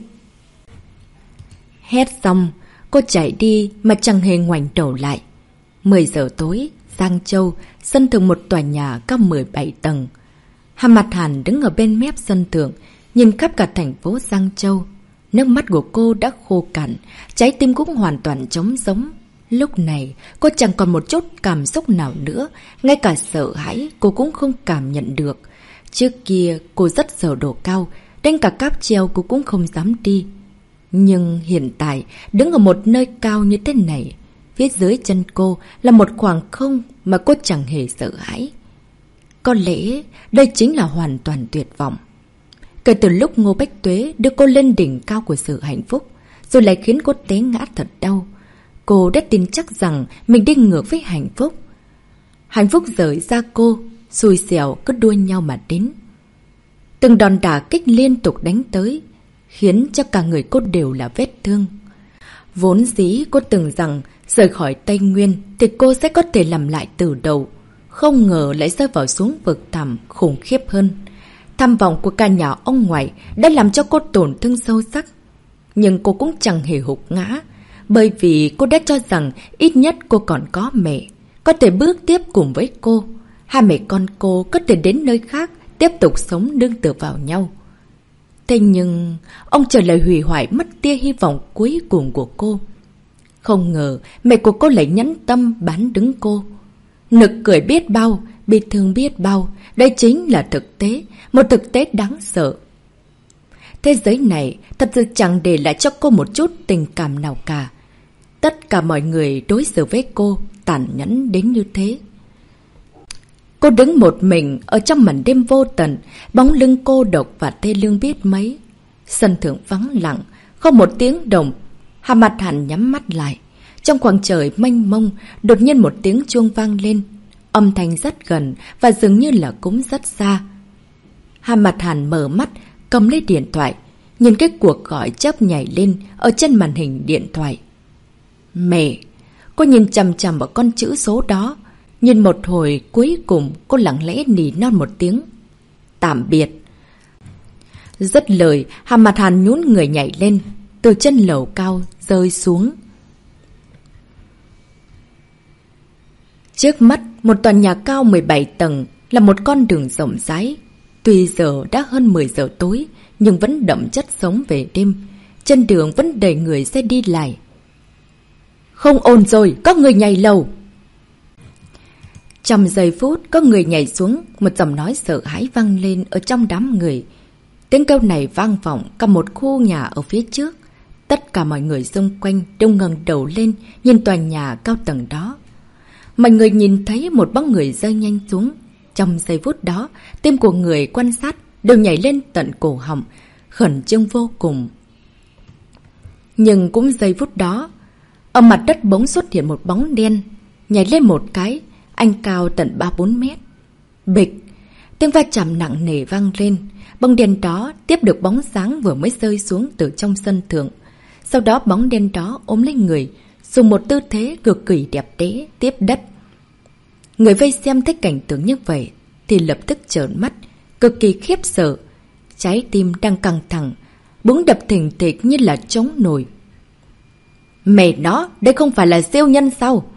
[SPEAKER 1] Hét xong, cô chạy đi mà chẳng hề ngoảnh đầu lại. mười giờ tối, Giang Châu, sân thượng một tòa nhà cao mười bảy tầng. Hà Mặt Hàn đứng ở bên mép sân thượng, nhìn khắp cả thành phố Giang Châu. Nước mắt của cô đã khô cạn, trái tim cũng hoàn toàn trống rỗng. Lúc này, cô chẳng còn một chút cảm xúc nào nữa, ngay cả sợ hãi cô cũng không cảm nhận được. Trước kia, cô rất sợ độ cao, đến cả cáp treo cô cũng không dám đi. Nhưng hiện tại, đứng ở một nơi cao như thế này, phía dưới chân cô là một khoảng không mà cô chẳng hề sợ hãi. Có lẽ đây chính là hoàn toàn tuyệt vọng. Kể từ lúc Ngô Bách Tuế đưa cô lên đỉnh cao của sự hạnh phúc, rồi lại khiến cô té ngã thật đau, cô đã tin chắc rằng mình đi ngược với hạnh phúc. Hạnh phúc rời ra cô, xui xẻo cứ đua nhau mà đến. Từng đòn đả kích liên tục đánh tới, khiến cho cả người cô đều là vết thương. Vốn dĩ cô tưởng rằng rời khỏi Tây Nguyên thì cô sẽ có thể làm lại từ đầu. Không ngờ lại rơi vào xuống vực thẳm khủng khiếp hơn. Tham vọng của cả nhà ông ngoại đã làm cho cô tổn thương sâu sắc. Nhưng cô cũng chẳng hề hụt ngã, bởi vì cô đã cho rằng ít nhất cô còn có mẹ, có thể bước tiếp cùng với cô. Hai mẹ con cô có thể đến nơi khác, tiếp tục sống nương tựa vào nhau. Thế nhưng, ông trời lại hủy hoại mất tia hy vọng cuối cùng của cô. Không ngờ, mẹ của cô lại nhẫn tâm bán đứng cô. Nực cười biết bao, bị thương biết bao, đây chính là thực tế, một thực tế đáng sợ. Thế giới này thật sự chẳng để lại cho cô một chút tình cảm nào cả. Tất cả mọi người đối xử với cô tàn nhẫn đến như thế. Cô đứng một mình ở trong màn đêm vô tận, bóng lưng cô độc và thê lương biết mấy. Sân thượng vắng lặng, không một tiếng động. Hà Mặt Hàn nhắm mắt lại. Trong khoảng trời mênh mông, đột nhiên một tiếng chuông vang lên. Âm thanh rất gần và dường như là cũng rất xa. Hà Mặt Hàn mở mắt, cầm lấy điện thoại. nhìn cái cuộc gọi chớp nhảy lên ở trên màn hình điện thoại. Mẹ! Cô nhìn chằm chằm vào con chữ số đó. Nhìn một hồi cuối cùng cô lặng lẽ nỉ non một tiếng. Tạm biệt. Dứt lời, Hà Mặt Hàn nhún người nhảy lên, từ chân lầu cao rơi xuống. Trước mắt, một tòa nhà cao mười bảy tầng là một con đường rộng rãi. Tuy giờ đã hơn mười giờ tối, nhưng vẫn đậm chất sống về đêm. Trên đường vẫn đầy người xe đi lại. Không ổn rồi, có người nhảy lầu. Trong giây phút, có người nhảy xuống, một giọng nói sợ hãi vang lên ở trong đám người. Tiếng kêu này vang vọng cả một khu nhà ở phía trước. Tất cả mọi người xung quanh đều ngẩng đầu lên, nhìn tòa nhà cao tầng đó. Mọi người nhìn thấy một bóng người rơi nhanh xuống. Trong giây phút đó, tim của người quan sát đều nhảy lên tận cổ họng, khẩn trương vô cùng. Nhưng cũng giây phút đó, ở mặt đất bỗng xuất hiện một bóng đen, nhảy lên một cái, anh cao tận ba bốn mét. Bịch! Tiếng va chạm nặng nề vang lên, bóng đen đó tiếp được bóng sáng vừa mới rơi xuống từ trong sân thượng. Sau đó bóng đen đó ôm lấy người, dùng một tư thế cực kỳ đẹp đẽ tiếp đất. Người vây xem thấy cảnh tượng như vậy thì lập tức trợn mắt, cực kỳ khiếp sợ. Trái tim đang căng thẳng, búng đập thình thịch như là trống nổi. Mẹ nó, đây không phải là siêu nhân sao?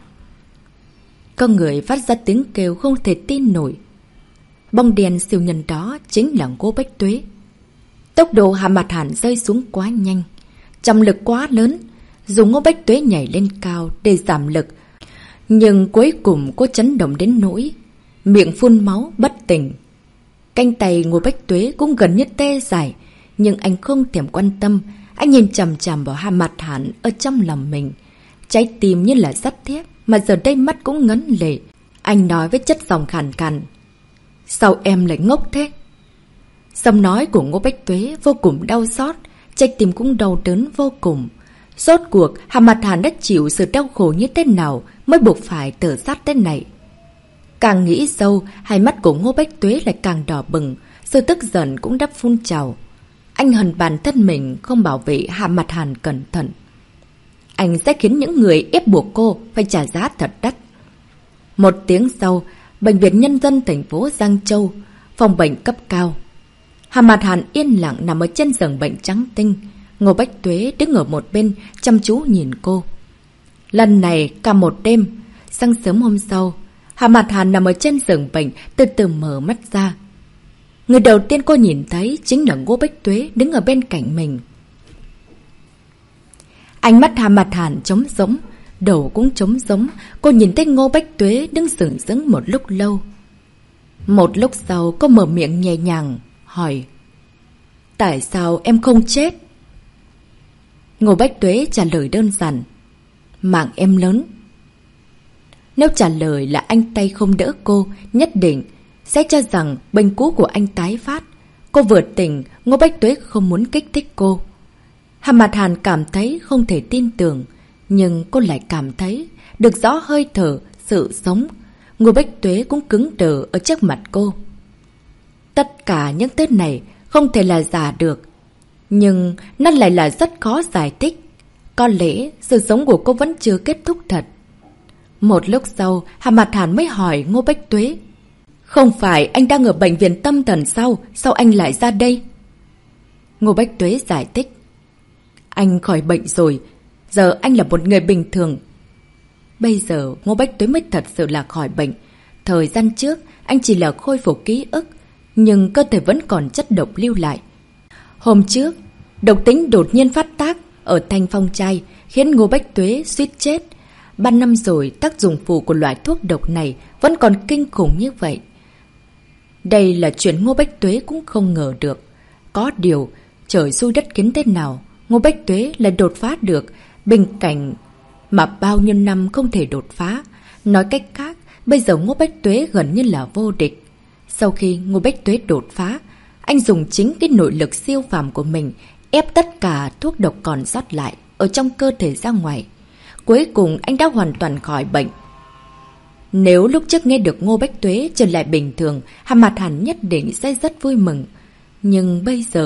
[SPEAKER 1] Có người phát ra tiếng kêu không thể tin nổi. Bóng đèn siêu nhân đó chính là Ngô Bách Tuế. Tốc độ Hà Mặt Hàn rơi xuống quá nhanh, trọng lực quá lớn, dùng Ngô Bách Tuế nhảy lên cao để giảm lực. Nhưng cuối cùng cô chấn động đến nỗi miệng phun máu bất tỉnh. Cánh tay Ngô Bách Tuế cũng gần như tê dại, nhưng anh không thèm quan tâm. Anh nhìn chằm chằm vào Hà Mặt Hàn ở trong lòng mình. Trái tim như là sắt thép, mà giờ đây mắt cũng ngấn lệ. Anh nói với chất giọng khàn khàn. Sao em lại ngốc thế? Giọng nói của Ngô Bách Tuế vô cùng đau xót, trái tim cũng đau đớn vô cùng. Rốt cuộc Hà Mặt Hàn đã chịu sự đau khổ như thế nào mới buộc phải tự sát thế này? Càng nghĩ sâu, hai mắt của Ngô Bách Tuế lại càng đỏ bừng, sự tức giận cũng đắp phun trào. Anh hận bản thân mình không bảo vệ Hà Mặt Hàn cẩn thận. Anh sẽ khiến những người ép buộc cô phải trả giá thật đắt. Một tiếng sau, Bệnh viện Nhân dân thành phố Giang Châu, phòng bệnh cấp cao. Hà Mặt Hàn yên lặng nằm ở trên giường bệnh trắng tinh. Ngô Bách Tuế đứng ở một bên chăm chú nhìn cô. Lần này cả một đêm, sáng sớm hôm sau, Hà Mặt Hàn nằm ở trên giường bệnh từ từ mở mắt ra. Người đầu tiên cô nhìn thấy chính là Ngô Bách Tuế đứng ở bên cạnh mình. Ánh mắt Hà Mặt Hàn trống rỗng, đầu cũng trống rỗng. Cô nhìn thấy Ngô Bách Tuế đứng sững sững một lúc lâu. Một lúc sau cô mở miệng nhẹ nhàng hỏi: Tại sao em không chết? Ngô Bách Tuế trả lời đơn giản: Mạng em lớn. Nếu trả lời là anh tay không đỡ cô, nhất định sẽ cho rằng bệnh cũ của anh tái phát. Cô vừa tỉnh, Ngô Bách Tuế không muốn kích thích cô. Hà Mặt Hàn cảm thấy không thể tin tưởng, nhưng cô lại cảm thấy được rõ hơi thở, sự sống. Ngô Bách Tuế cũng cứng đờ ở trước mặt cô. Tất cả những thứ này không thể là giả được, nhưng nó lại là rất khó giải thích. Có lẽ sự sống của cô vẫn chưa kết thúc thật. Một lúc sau, Hà Mặt Hàn mới hỏi Ngô Bách Tuế: Không phải anh đang ở bệnh viện tâm thần sao? Sao anh lại ra đây? Ngô Bách Tuế giải thích: Anh khỏi bệnh rồi, giờ anh là một người bình thường. Bây giờ Ngô Bách Tuế mới thật sự là khỏi bệnh. Thời gian trước anh chỉ là khôi phục ký ức, nhưng cơ thể vẫn còn chất độc lưu lại. Hôm trước, độc tính đột nhiên phát tác ở thanh phong trai, khiến Ngô Bách Tuế suýt chết. Ba năm rồi, tác dụng phụ của loại thuốc độc này vẫn còn kinh khủng như vậy. Đây là chuyện Ngô Bách Tuế cũng không ngờ được. Có điều, trời xui đất khiến thế nào, Ngô Bách Tuế lại đột phá được bình cảnh mà bao nhiêu năm không thể đột phá. Nói cách khác, bây giờ Ngô Bách Tuế gần như là vô địch. Sau khi Ngô Bách Tuế đột phá, anh dùng chính cái nội lực siêu phàm của mình ép tất cả thuốc độc còn sót lại ở trong cơ thể ra ngoài. Cuối cùng anh đã hoàn toàn khỏi bệnh. Nếu lúc trước nghe được Ngô Bách Tuế trở lại bình thường, Hà Mặt Hàn nhất định sẽ rất vui mừng. Nhưng bây giờ,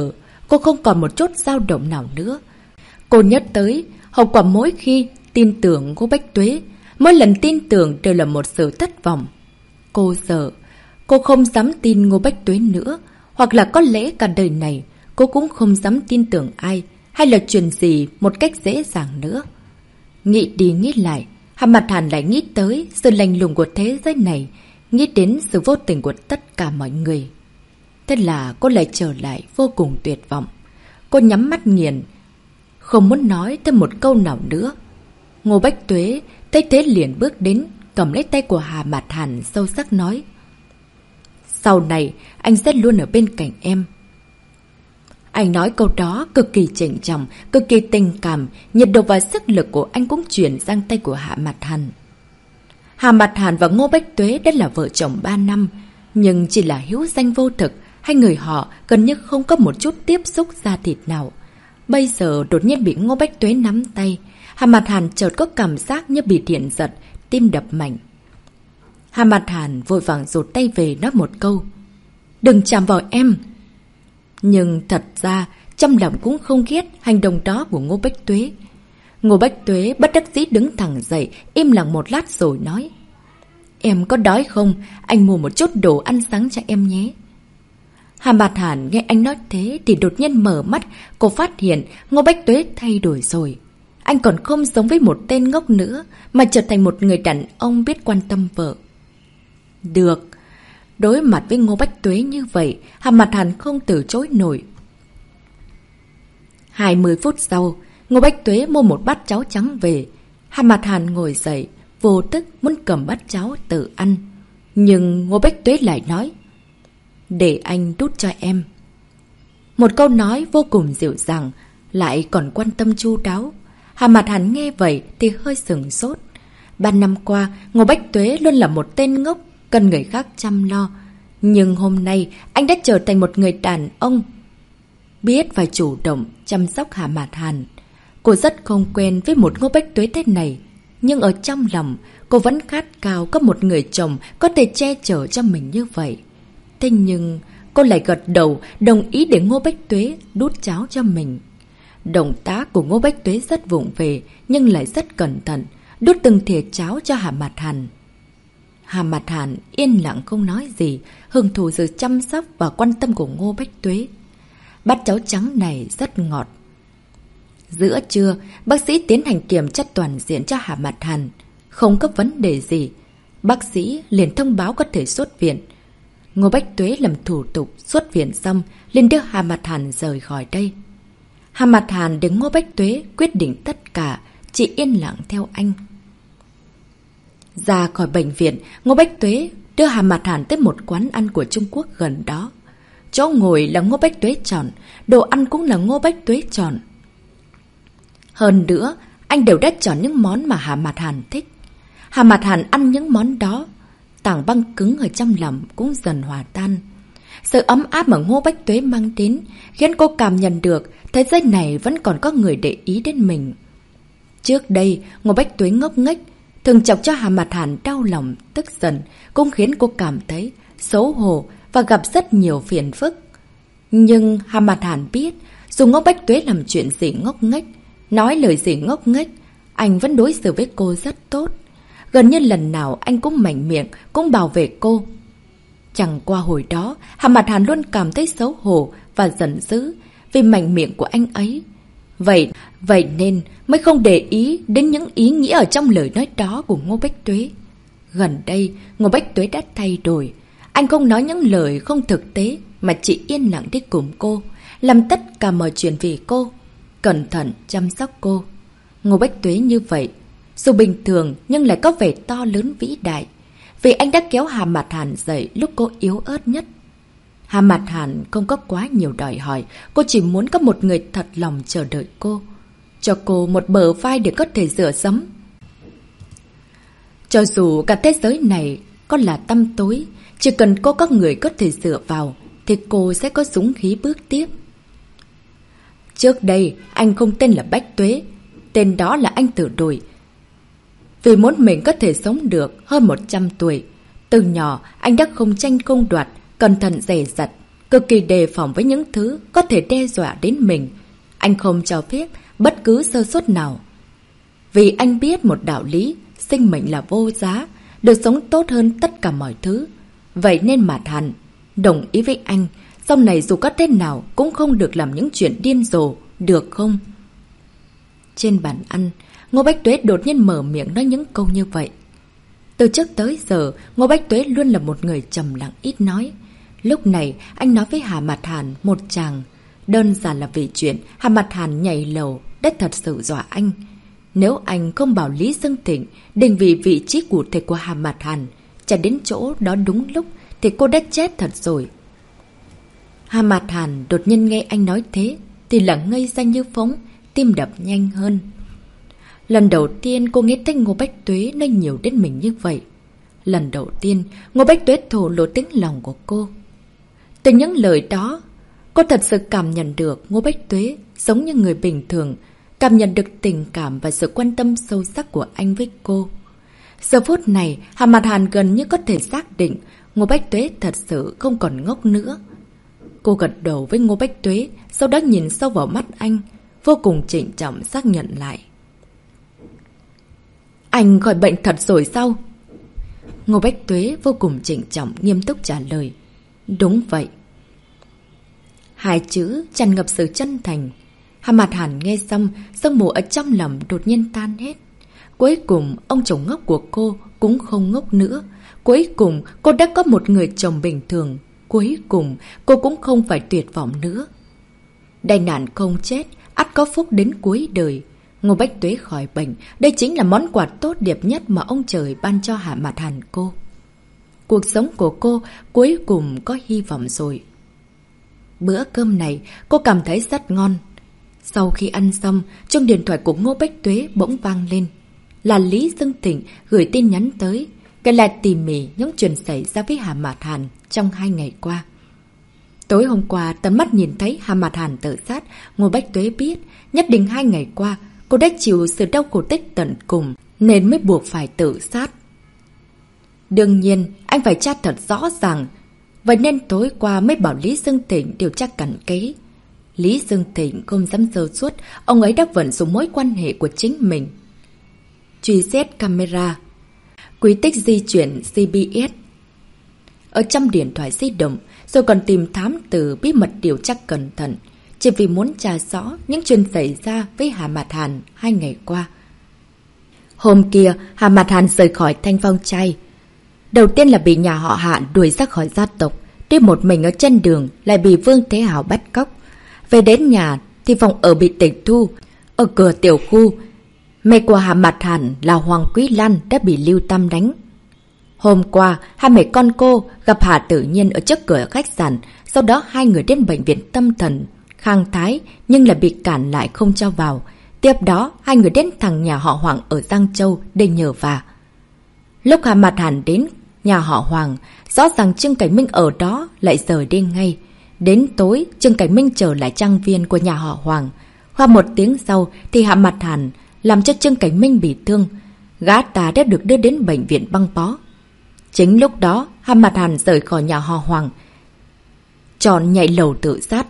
[SPEAKER 1] cô không còn một chút dao động nào nữa. Cô nhớ tới hậu quả mỗi khi tin tưởng Ngô Bách Tuế, mỗi lần tin tưởng đều là một sự thất vọng. Cô sợ, cô không dám tin Ngô Bách Tuế nữa, hoặc là có lẽ cả đời này cô cũng không dám tin tưởng ai hay là chuyện gì một cách dễ dàng nữa. Nghĩ đi nghĩ lại, Hà Mặt Hàn lại nghĩ tới sự lạnh lùng của thế giới này, nghĩ đến sự vô tình của tất cả mọi người. Thế là cô lại trở lại vô cùng tuyệt vọng. Cô nhắm mắt nghiền, không muốn nói thêm một câu nào nữa. Ngô Bách Tuế thấy thế liền bước đến, cầm lấy tay của Hà Mạt Hàn sâu sắc nói: sau này anh sẽ luôn ở bên cạnh em. Anh nói câu đó cực kỳ trịnh trọng, cực kỳ tình cảm, nhiệt độ và sức lực của anh cũng chuyển sang tay của Hà Mạt Hàn. Hà Mạt Hàn và Ngô Bách Tuế đã là vợ chồng ba năm, nhưng chỉ là hữu danh vô thực, hai người họ gần như không có một chút tiếp xúc da thịt nào. Bây giờ đột nhiên bị Ngô Bách Tuế nắm tay, Hà Mạt Hàn chợt có cảm giác như bị điện giật, tim đập mạnh. Hà Mạt Hàn vội vàng rụt tay về nói một câu: đừng chạm vào em. Nhưng thật ra trong lòng cũng không ghét hành động đó của Ngô Bách Tuế. Ngô Bách Tuế bất đắc dĩ đứng thẳng dậy, im lặng một lát rồi nói: em có đói không? Anh mua một chút đồ ăn sáng cho em nhé. Hà Mạt Hàn nghe anh nói thế thì đột nhiên mở mắt, cô phát hiện Ngô Bách Tuế thay đổi rồi. Anh còn không giống với một tên ngốc nữa, mà trở thành một người đàn ông biết quan tâm vợ. Được. Đối mặt với Ngô Bách Tuế như vậy, Hà Mạt Hàn không từ chối nổi. hai mươi phút sau, Ngô Bách Tuế mua một bát cháo trắng về. Hà Mạt Hàn ngồi dậy, vô thức muốn cầm bát cháo tự ăn. Nhưng Ngô Bách Tuế lại nói: để anh đút cho em. Một câu nói vô cùng dịu dàng, lại còn quan tâm chu đáo. Hà Mạt Hàn nghe vậy thì hơi sửng sốt. Ba năm qua, Ngô Bách Tuế luôn là một tên ngốc, cần người khác chăm lo. Nhưng hôm nay, anh đã trở thành một người đàn ông biết phải chủ động chăm sóc Hà Mạt Hàn. Cô rất không quen với một Ngô Bách Tuế thế này, nhưng ở trong lòng, cô vẫn khát khao có một người chồng có thể che chở cho mình như vậy. Thế nhưng, cô lại gật đầu đồng ý để Ngô Bách Tuế đút cháo cho mình. Động tác của Ngô Bách Tuế rất vụng về, nhưng lại rất cẩn thận, đút từng thìa cháo cho Hà Mạt Hàn. Hà Mạt Hàn yên lặng không nói gì, hưởng thụ sự chăm sóc và quan tâm của Ngô Bách Tuế. Bát cháo trắng này rất ngọt. Giữa trưa, bác sĩ tiến hành kiểm tra toàn diện cho Hà Mạt Hàn. Không có vấn đề gì, bác sĩ liền thông báo có thể xuất viện. Ngô Bách Tuế làm thủ tục xuất viện xong, liền đưa Hà Mạt Hàn rời khỏi đây. Hà Mạt Hàn để Ngô Bách Tuế quyết định tất cả, chỉ yên lặng theo anh. Ra khỏi bệnh viện, Ngô Bách Tuế đưa Hà Mạt Hàn tới một quán ăn của Trung Quốc gần đó. Chỗ ngồi là Ngô Bách Tuế chọn, đồ ăn cũng là Ngô Bách Tuế chọn. Hơn nữa, anh đều đã chọn những món mà Hà Mạt Hàn thích. Hà Mạt Hàn ăn những món đó, tảng băng cứng ở trong lòng cũng dần hòa tan. Sự ấm áp mà Ngô Bách Tuế mang đến khiến cô cảm nhận được thế giới này vẫn còn có người để ý đến mình. Trước đây, Ngô Bách Tuế ngốc nghếch, thường chọc cho Hà Mạt Hàn đau lòng, tức giận, cũng khiến cô cảm thấy xấu hổ và gặp rất nhiều phiền phức. Nhưng Hà Mạt Hàn biết, dù Ngô Bách Tuế làm chuyện gì ngốc nghếch, nói lời gì ngốc nghếch, anh vẫn đối xử với cô rất tốt. Gần như lần nào anh cũng mạnh miệng, cũng bảo vệ cô. Chẳng qua hồi đó, Hà Mạt Hàn luôn cảm thấy xấu hổ và giận dữ vì mạnh miệng của anh ấy. Vậy, vậy nên mới không để ý đến những ý nghĩa ở trong lời nói đó của Ngô Bách Tuế. Gần đây, Ngô Bách Tuế đã thay đổi. Anh không nói những lời không thực tế mà chỉ yên lặng đi cùng cô, làm tất cả mọi chuyện vì cô, cẩn thận chăm sóc cô. Ngô Bách Tuế như vậy, dù bình thường nhưng lại có vẻ to lớn vĩ đại, vì anh đã kéo Hà Mạt Hàn dậy lúc cô yếu ớt nhất. Hà Mạt Hàn không có quá nhiều đòi hỏi, cô chỉ muốn có một người thật lòng chờ đợi cô, cho cô một bờ vai để có thể dựa dẫm. Cho dù cả thế giới này có là tăm tối, chỉ cần cô có người có thể dựa vào, thì cô sẽ có dũng khí bước tiếp. Trước đây, anh không tên là Bách Tuế, tên đó là anh tự đổi. Vì muốn mình có thể sống được hơn một trăm tuổi, từ nhỏ anh đã không tranh công đoạt, cẩn thận dè dặt, cực kỳ đề phòng với những thứ có thể đe dọa đến mình. Anh không cho phép bất cứ sơ suất nào. Vì anh biết một đạo lý, sinh mệnh là vô giá, được sống tốt hơn tất cả mọi thứ. Vậy nên Mạt Hàn đồng ý với anh, sau này dù có thế nào cũng không được làm những chuyện điên rồ, được không? Trên bàn ăn, Ngô Bách Tuế đột nhiên mở miệng nói những câu như vậy. Từ trước tới giờ, Ngô Bách Tuế luôn là một người trầm lặng ít nói. Lúc này, anh nói với Hà Mạt Hàn một chàng. Đơn giản là vì chuyện Hà Mạt Hàn nhảy lầu đã thật sự dọa anh. Nếu anh không bảo Lý Dương Thịnh định vị vị trí cụ thể của Hà Mạt Hàn, chạy đến chỗ đó đúng lúc, thì cô đã chết thật rồi. Hà Mạt Hàn đột nhiên nghe anh nói thế, thì là ngây ra như phóng, tim đập nhanh hơn. Lần đầu tiên cô nghe thấy Ngô Bách Tuế nói nhiều đến mình như vậy. Lần đầu tiên Ngô Bách Tuế thổ lộ tiếng lòng của cô. Từ những lời đó, cô thật sự cảm nhận được Ngô Bách Tuế giống như người bình thường, cảm nhận được tình cảm và sự quan tâm sâu sắc của anh với cô. Giờ phút này, Hà Mạt Hàn gần như có thể xác định Ngô Bách Tuế thật sự không còn ngốc nữa. Cô gật đầu với Ngô Bách Tuế, sau đó nhìn sâu vào mắt anh, vô cùng trịnh trọng xác nhận lại. Anh khỏi bệnh thật rồi sao? Ngô Bách Tuế vô cùng trịnh trọng, nghiêm túc trả lời. Đúng vậy. Hai chữ tràn ngập sự chân thành. Hà Mạt Hàn nghe xong, sương mù ở trong lòng đột nhiên tan hết. Cuối cùng, ông chồng ngốc của cô cũng không ngốc nữa. Cuối cùng, cô đã có một người chồng bình thường. Cuối cùng, cô cũng không phải tuyệt vọng nữa. Đại nạn không chết, ắt có phúc đến cuối đời. Ngô Bách Tuế khỏi bệnh, đây chính là món quà tốt đẹp nhất mà ông trời ban cho Hà Mạt Hàn cô. Cuộc sống của cô cuối cùng có hy vọng rồi. Bữa cơm này cô cảm thấy rất ngon. Sau khi ăn xong, chuông điện thoại của Ngô Bách Tuế bỗng vang lên. Là Lý Dương Thịnh gửi tin nhắn tới, kể lại tỉ mỉ những chuyện xảy ra với Hà Mạt Hàn trong hai ngày qua. Tối hôm qua, tận mắt nhìn thấy Hà Mạt Hàn tự sát, Ngô Bách Tuế biết nhất định hai ngày qua cô đã chịu sự đau khổ tích tận cùng nên mới buộc phải tự sát. Đương nhiên, anh phải tra thật rõ ràng. Vậy nên tối qua mới bảo Lý Dương Thịnh điều tra cặn kẽ. Lý Dương Thịnh không dám sơ suất, ông ấy đã vận dụng mối quan hệ của chính mình. Truy xét camera, quy tích di chuyển giê pê ét ở trong điện thoại di động, rồi còn tìm thám tử bí mật điều tra cẩn thận, chỉ vì muốn tra rõ những chuyện xảy ra với Hà Mạt Hàn hai ngày qua. Hôm kia, Hà Mạt Hàn rời khỏi Thanh Phong Trai. Đầu tiên là bị nhà họ Hạ đuổi ra khỏi gia tộc, đi một mình ở trên đường lại bị Vương Thế Hào bắt cóc. Về đến nhà thì phòng ở bị tịch thu. Ở cửa tiểu khu, mẹ của Hà Mạt Hàn là Hoàng Quý Lan đã bị Lưu Tâm đánh. Hôm qua, hai mẹ con cô gặp Hà Tự Nhiên ở trước cửa khách sạn, sau đó hai người đến bệnh viện tâm thần Khang Thái nhưng lại bị cản lại không cho vào. Tiếp đó, hai người đến thằng nhà họ Hoàng ở Giang Châu để nhờ vả. Lúc Hà Mạt Hàn đến nhà họ Hoàng, rõ ràng Trương Cảnh Minh ở đó lại rời đi ngay. Đến tối, Trương Cảnh Minh trở lại trang viên của nhà họ Hoàng. Qua một tiếng sau thì Hà Mạt Hàn làm cho Trương Cảnh Minh bị thương. Gã ta đã được đưa đến bệnh viện băng bó. Chính lúc đó, Hà Mạt Hàn rời khỏi nhà họ Hoàng, chọn nhảy lầu tự sát.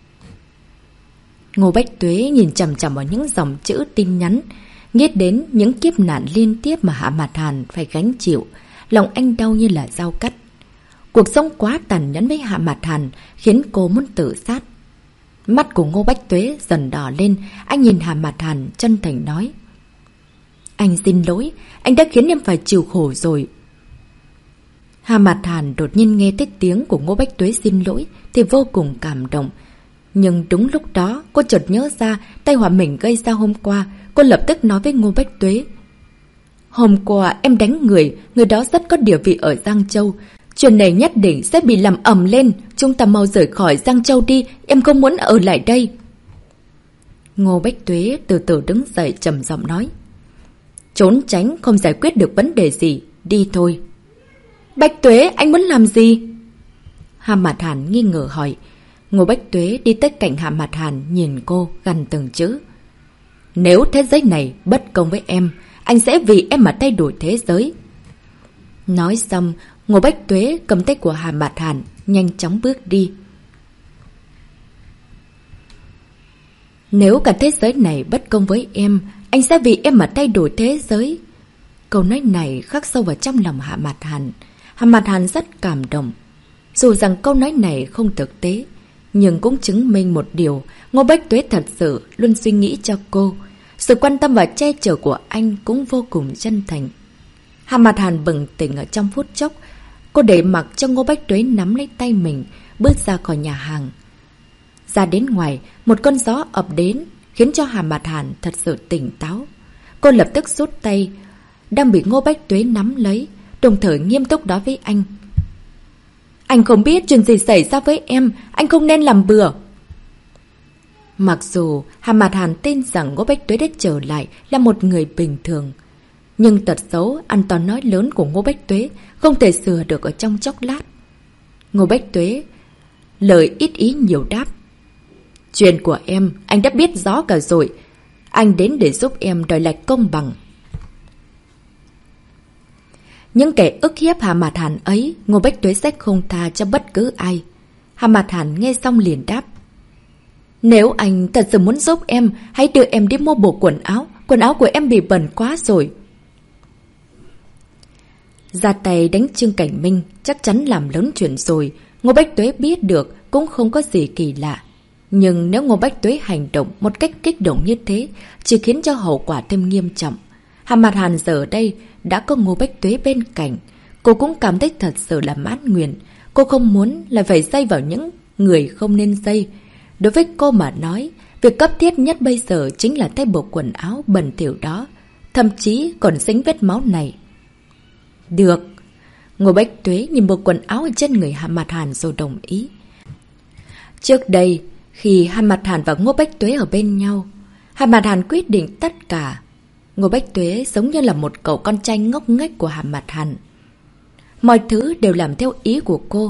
[SPEAKER 1] Ngô Bách Tuế nhìn chằm chằm vào những dòng chữ tin nhắn, nghĩ đến những kiếp nạn liên tiếp mà Hà Mạt Hàn phải gánh chịu. Lòng anh đau như là dao cắt. Cuộc sống quá tàn nhẫn với Hà Mạt Hàn khiến cô muốn tự sát. Mắt của Ngô Bách Tuế dần đỏ lên, anh nhìn Hà Mạt Hàn chân thành nói. Anh xin lỗi, anh đã khiến em phải chịu khổ rồi. Hà Mạt Hàn đột nhiên nghe thấy tiếng của Ngô Bách Tuế xin lỗi thì vô cùng cảm động. Nhưng đúng lúc đó cô chợt nhớ ra tai họa mình gây ra hôm qua. Cô lập tức nói với Ngô Bách Tuế. Hôm qua em đánh người, người đó rất có địa vị ở Giang Châu. Chuyện này nhất định sẽ bị làm ầm lên. Chúng ta mau rời khỏi Giang Châu đi, em không muốn ở lại đây. Ngô Bách Tuế từ từ đứng dậy trầm giọng nói. Trốn tránh không giải quyết được vấn đề gì, đi thôi. Bách Tuế, anh muốn làm gì? Hà Mạt Hàn nghi ngờ hỏi. Ngô Bách Tuế đi tới cạnh Hà Mạt Hàn nhìn cô gằn từng chữ. Nếu thế giới này bất công với em, anh sẽ vì em mà thay đổi thế giới. Nói xong, Ngô Bách Tuế cầm tay của Hà Mạt Hàn nhanh chóng bước đi. Nếu cả thế giới này bất công với em, anh sẽ vì em mà thay đổi thế giới. Câu nói này khắc sâu vào trong lòng Hạ Mạt Hàn. Hạ Mạt Hàn rất cảm động. Dù rằng câu nói này không thực tế, nhưng cũng chứng minh một điều, Ngô Bách Tuế thật sự luôn suy nghĩ cho cô. Sự quan tâm và che chở của anh cũng vô cùng chân thành. Hạ Mạt Hàn bừng tỉnh ở trong phút chốc. Cô để mặc cho Ngô Bách Tuế nắm lấy tay mình, bước ra khỏi nhà hàng. Ra đến ngoài, một cơn gió ập đến, khiến cho Hạ Mạt Hàn thật sự tỉnh táo. Cô lập tức rút tay, đang bị Ngô Bách Tuế nắm lấy, đồng thời nghiêm túc nói với anh. Anh không biết chuyện gì xảy ra với em, anh không nên làm bừa. Mặc dù Hạ Mạt Hàn tin rằng Ngô Bách Tuế đã trở lại là một người bình thường, nhưng tật xấu ăn to nói lớn của Ngô Bách Tuế không thể sửa được ở trong chốc lát. Ngô Bách Tuế lời ít ý nhiều đáp. Chuyện của em anh đã biết rõ cả rồi. Anh đến để giúp em đòi lại công bằng. Những kẻ ức hiếp Hạ Mạt Hàn ấy, Ngô Bách Tuế sẽ không tha cho bất cứ ai. Hạ Mạt Hàn nghe xong liền đáp. Nếu anh thật sự muốn giúp em, hãy đưa em đi mua bộ quần áo. Quần áo của em bị bẩn quá rồi. Ra tay đánh Trương Cảnh Minh chắc chắn làm lớn chuyện rồi. Ngô Bách Tuế biết được cũng không có gì kỳ lạ. Nhưng nếu Ngô Bách Tuế hành động một cách kích động như thế, chỉ khiến cho hậu quả thêm nghiêm trọng. Hạ Mạt Hàn giờ đây đã có Ngô Bách Tuế bên cạnh. Cô cũng cảm thấy thật sự là mãn nguyện. Cô không muốn lại phải dây vào những người không nên dây. Đối với cô mà nói, việc cấp thiết nhất bây giờ chính là thay bộ quần áo bẩn thỉu đó, thậm chí còn dính vết máu này. Được. Ngô Bách Tuế nhìn bộ quần áo ở trên người Hạ Mạt Hàn rồi đồng ý. Trước đây, khi Hạ Mạt Hàn và Ngô Bách Tuế ở bên nhau, Hạ Mạt Hàn quyết định tất cả. Ngô Bách Tuế giống như là một cậu con trai ngốc nghếch của Hạ Mạt Hàn. Mọi thứ đều làm theo ý của cô.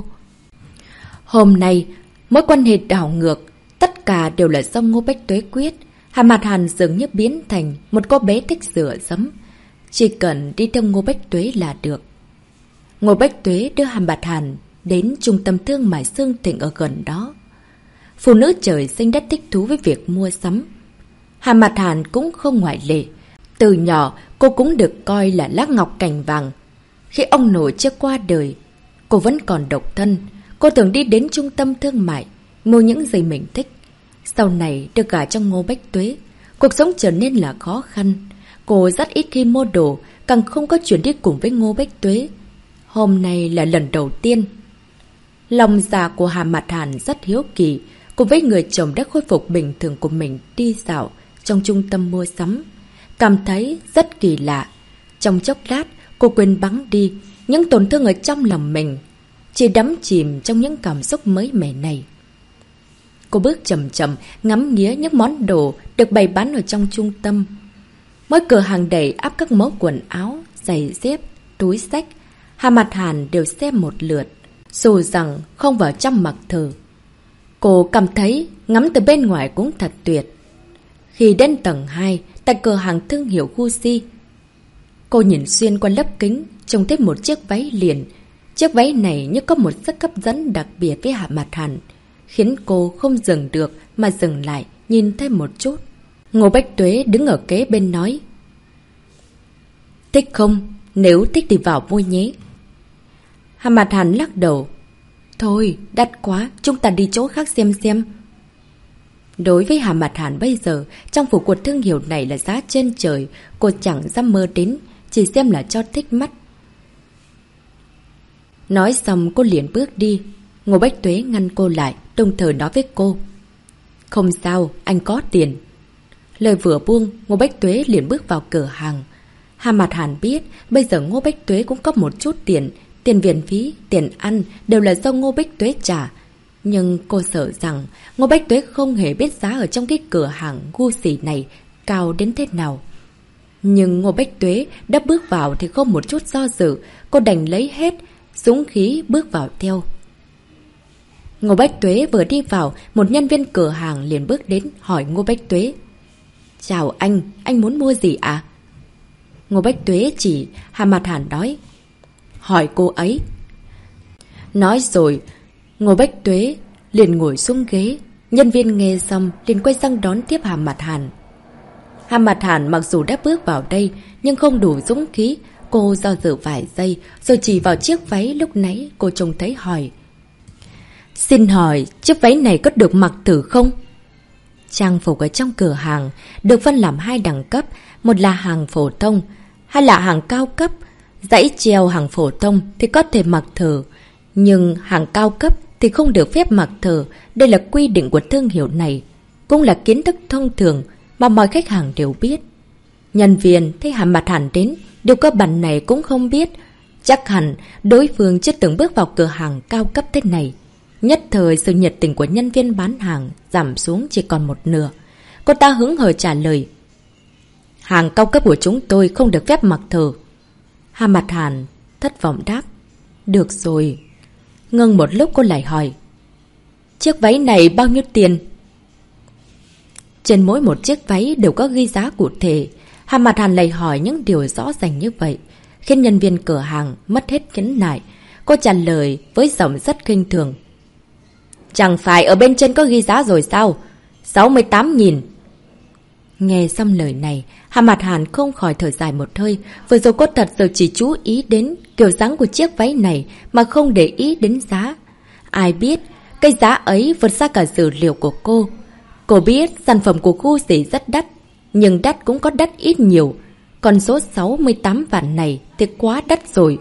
[SPEAKER 1] Hôm nay, mối quan hệ đảo ngược, tất cả đều là do Ngô Bách Tuế quyết. Hạ Mạt Hàn dường như biến thành một cô bé thích rửa giấm. Chỉ cần đi theo Ngô Bách Tuế là được. Ngô Bách Tuế đưa Hạ Mạt Hàn đến trung tâm thương mại Sương Thịnh ở gần đó. Phụ nữ trời sinh rất thích thú với việc mua sắm. Hạ Mạt Hàn cũng không ngoại lệ. Từ nhỏ, cô cũng được coi là lác ngọc cành vàng. Khi ông nội chưa qua đời, cô vẫn còn độc thân. Cô thường đi đến trung tâm thương mại, mua những gì mình thích. Sau này được gả cho Ngô Bách Tuế, cuộc sống trở nên là khó khăn. Cô rất ít khi mua đồ, càng không có chuyện đi cùng với Ngô Bách Tuế. Hôm nay là lần đầu tiên. Lòng dạ của Hạ Mạt Hàn rất hiếu kỳ, cùng với người chồng đã khôi phục bình thường của mình đi dạo trong trung tâm mua sắm. Cảm thấy rất kỳ lạ. Trong chốc lát, cô quên bẵng đi những tổn thương ở trong lòng mình, chỉ đắm chìm trong những cảm xúc mới mẻ này. Cô bước chậm chậm ngắm nghía những món đồ được bày bán ở trong trung tâm. Mỗi cửa hàng đầy ắp các mẫu quần áo, giày dép, túi xách. Hạ Mạt Hàn đều xem một lượt, dù rằng không vào trong mặc thử. Cô cảm thấy ngắm từ bên ngoài cũng thật tuyệt. Khi đến tầng hai, tại cửa hàng thương hiệu Gucci, cô nhìn xuyên qua lớp kính, trông thấy một chiếc váy liền. Chiếc váy này như có một sức hấp dẫn đặc biệt với Hạ Mạt Hàn, khiến cô không dừng được mà dừng lại nhìn thêm một chút. Ngô Bách Tuế đứng ở kế bên nói. Thích không? Nếu thích thì vào mua nhé. Hạ Mạt Hàn lắc đầu. Thôi, đắt quá, chúng ta đi chỗ khác xem xem. Đối với Hạ Mạt Hàn bây giờ, trang phục của thương hiệu này là giá trên trời, cô chẳng dám mơ đến, chỉ xem là cho thích mắt. Nói xong cô liền bước đi. Ngô Bách Tuế ngăn cô lại, đồng thời nói với cô. Không sao, anh có tiền. Lời vừa buông, Ngô Bách Tuế liền bước vào cửa hàng. Hạ Mạt Hàn biết, bây giờ Ngô Bách Tuế cũng có một chút tiền. Tiền viện phí, tiền ăn đều là do Ngô Bách Tuế trả. Nhưng cô sợ rằng Ngô Bách Tuế không hề biết giá ở trong cái cửa hàng Gucci này cao đến thế nào. Nhưng Ngô Bách Tuế đã bước vào thì không một chút do dự, cô đành lấy hết dũng khí bước vào theo. Ngô Bách Tuế vừa đi vào, một nhân viên cửa hàng liền bước đến hỏi Ngô Bách Tuế. Chào anh, anh muốn mua gì ạ? À? Ngô Bách Tuế chỉ, Hạ Mạt Hàn nói. Hỏi cô ấy. Nói rồi, Ngô Bách Tuế liền ngồi xuống ghế. Nhân viên nghe xong liền quay sang đón tiếp Hà Mặt Hàn. Hà Mặt Hàn mặc dù đã bước vào đây nhưng không đủ dũng khí. Cô do dự vài giây rồi chỉ vào chiếc váy lúc nãy cô trông thấy hỏi. Xin hỏi chiếc váy này có được mặc thử không? Trang phục ở trong cửa hàng được phân làm hai đẳng cấp. Một là hàng phổ thông, hai là hàng cao cấp. Dãy treo hàng phổ thông thì có thể mặc thử, nhưng hàng cao cấp thì không được phép mặc thử. Đây là quy định của thương hiệu này, cũng là kiến thức thông thường mà mọi khách hàng đều biết. Nhân viên thấy Hà Mặt Hàn đến, điều cơ bản này cũng không biết. Chắc hẳn đối phương chưa từng bước vào cửa hàng cao cấp thế này. Nhất thời sự nhiệt tình của nhân viên bán hàng giảm xuống chỉ còn một nửa. Cô ta hứng hờ trả lời. Hàng cao cấp của chúng tôi không được phép mặc thử. Hà Mặt Hàn thất vọng đáp. Được rồi. Ngưng một lúc cô lại hỏi. Chiếc váy này bao nhiêu tiền? Trên mỗi một chiếc váy đều có ghi giá cụ thể. Hà Mặt Hàn lại hỏi những điều rõ ràng như vậy, khiến nhân viên cửa hàng mất hết kính nại. Cô trả lời với giọng rất khinh thường. Chẳng phải ở bên trên có ghi giá rồi sao? sáu mươi tám nghìn. Nghe xong lời này, Hà Mặt Hàn không khỏi thở dài một hơi. Vừa rồi cô thật sự chỉ chú ý đến kiểu dáng của chiếc váy này mà không để ý đến giá. Ai biết, cái giá ấy vượt xa cả dữ liệu của cô. Cô biết sản phẩm của khu gì rất đắt, nhưng đắt cũng có đắt ít nhiều. Còn số sáu mươi tám vạn này thì quá đắt rồi.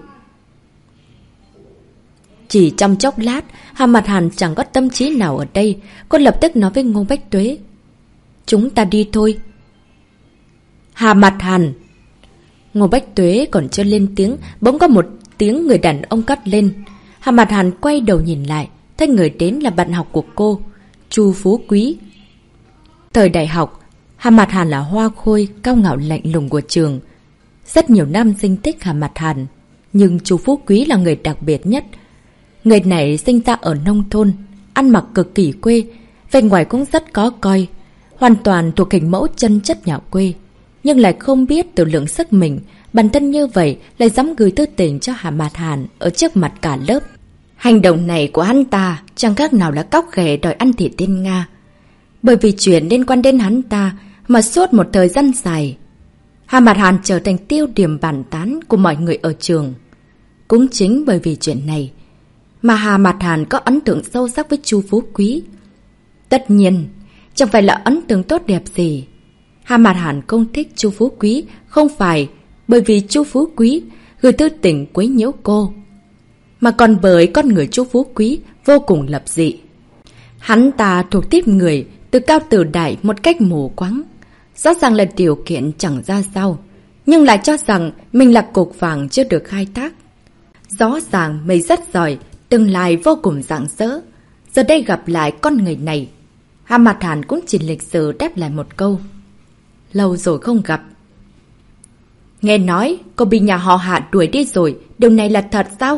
[SPEAKER 1] Chỉ trong chốc lát, Hà Mặt Hàn chẳng có tâm trí nào ở đây. Cô lập tức nói với Ngô Bách Tuế. Chúng ta đi thôi. Hà Mặt Hàn. Ngô Bách Tuế còn chưa lên tiếng, bỗng có một tiếng người đàn ông cất lên. Hà Mặt Hàn quay đầu nhìn lại, thấy người đến là bạn học của cô, Chu Phú Quý. Thời đại học, Hà Mặt Hàn là hoa khôi, cao ngạo lạnh lùng của trường. Rất nhiều nam sinh thích Hà Mặt Hàn, nhưng Chu Phú Quý là người đặc biệt nhất. Người này sinh ra ở nông thôn, ăn mặc cực kỳ quê, vẻ ngoài cũng rất có coi, hoàn toàn thuộc hình mẫu chân chất nhà quê. Nhưng lại không biết tự lượng sức mình, bản thân như vậy lại dám gửi thư tình cho Hà Mặt Hàn ở trước mặt cả lớp. Hành động này của hắn ta chẳng khác nào là cóc ghẻ đòi ăn thịt tên Nga. Bởi vì chuyện liên quan đến hắn ta mà suốt một thời gian dài, Hà Mặt Hàn trở thành tiêu điểm bàn tán của mọi người ở trường. Cũng chính bởi vì chuyện này mà Hà Mặt Hàn có ấn tượng sâu sắc với Chu Phú Quý. Tất nhiên, chẳng phải là ấn tượng tốt đẹp gì. Hà Mặt Hàn không thích Chu Phú Quý không phải bởi vì Chu Phú Quý gửi thư tình quấy nhiễu cô, mà còn bởi con người Chu Phú Quý vô cùng lập dị. Hắn ta thuộc tiếp người từ cao từ đại một cách mù quáng. Rõ ràng là điều kiện chẳng ra sao, nhưng lại cho rằng mình là cục vàng chưa được khai thác. Rõ ràng mình rất giỏi, tương lai vô cùng rạng rỡ. Giờ đây gặp lại con người này, Hà Mặt Hàn cũng chỉ lịch sự đáp lại một câu. Lâu rồi không gặp. Nghe nói cô bị nhà họ Hạ đuổi đi rồi, điều này là thật sao?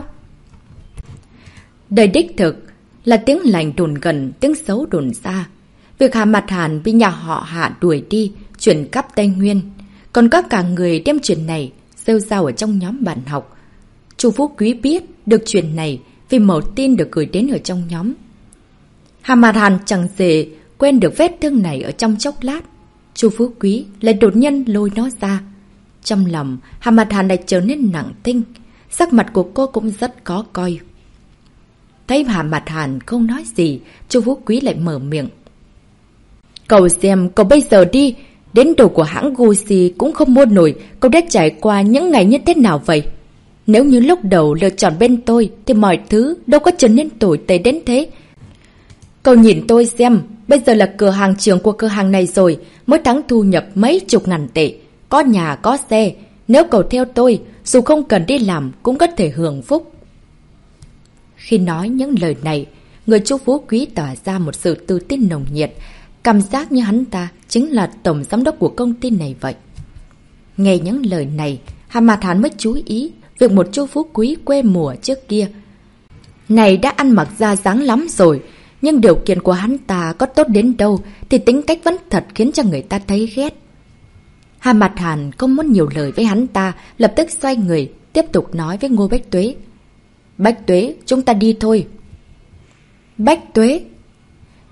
[SPEAKER 1] Đời đích thực là tiếng lành đồn gần, tiếng xấu đồn xa. Việc Hà Mặt Hàn bị nhà họ Hạ đuổi đi, chuyển cắp Tây Nguyên, còn có cả người đem chuyện này rêu rao ở trong nhóm bạn học. Chu Phú Quý biết được chuyện này vì mẩu tin được gửi đến ở trong nhóm. Hà Mặt Hàn chẳng dễ quên được vết thương này ở trong chốc lát. Chu Phú Quý lại đột nhiên lôi nó ra. Trong lòng Hà Mặt Hàn lại trở nên nặng tinh. Sắc mặt của cô cũng rất khó coi. Thấy Hà Mặt Hàn không nói gì, Chu Phú Quý lại mở miệng. Cậu xem, cậu bây giờ đi, đến đồ của hãng Gucci cũng không mua nổi, cậu đã trải qua những ngày như thế nào vậy? Nếu như lúc đầu lựa chọn bên tôi thì mọi thứ đâu có trở nên tồi tệ đến thế. Cậu nhìn tôi xem, bây giờ là cửa hàng trưởng của cửa hàng này rồi, mỗi tháng thu nhập mấy chục ngàn tệ, có nhà có xe. Nếu cậu theo tôi, dù không cần đi làm cũng có thể hưởng phúc. Khi nói những lời này, người Chu Phú Quý tỏa ra một sự tự tin nồng nhiệt, cảm giác như hắn ta chính là tổng giám đốc của công ty này vậy. Nghe những lời này, Hà Mặt Hàn mới chú ý việc một Chu Phú Quý quê mùa trước kia này đã ăn mặc ra dáng lắm rồi, nhưng điều kiện của hắn ta có tốt đến đâu thì tính cách vẫn thật khiến cho người ta thấy ghét. Hà Mặt Hàn không muốn nhiều lời với hắn ta, lập tức xoay người tiếp tục nói với Ngô Bách Tuế. Bách Tuế, chúng ta đi thôi. Bách Tuế.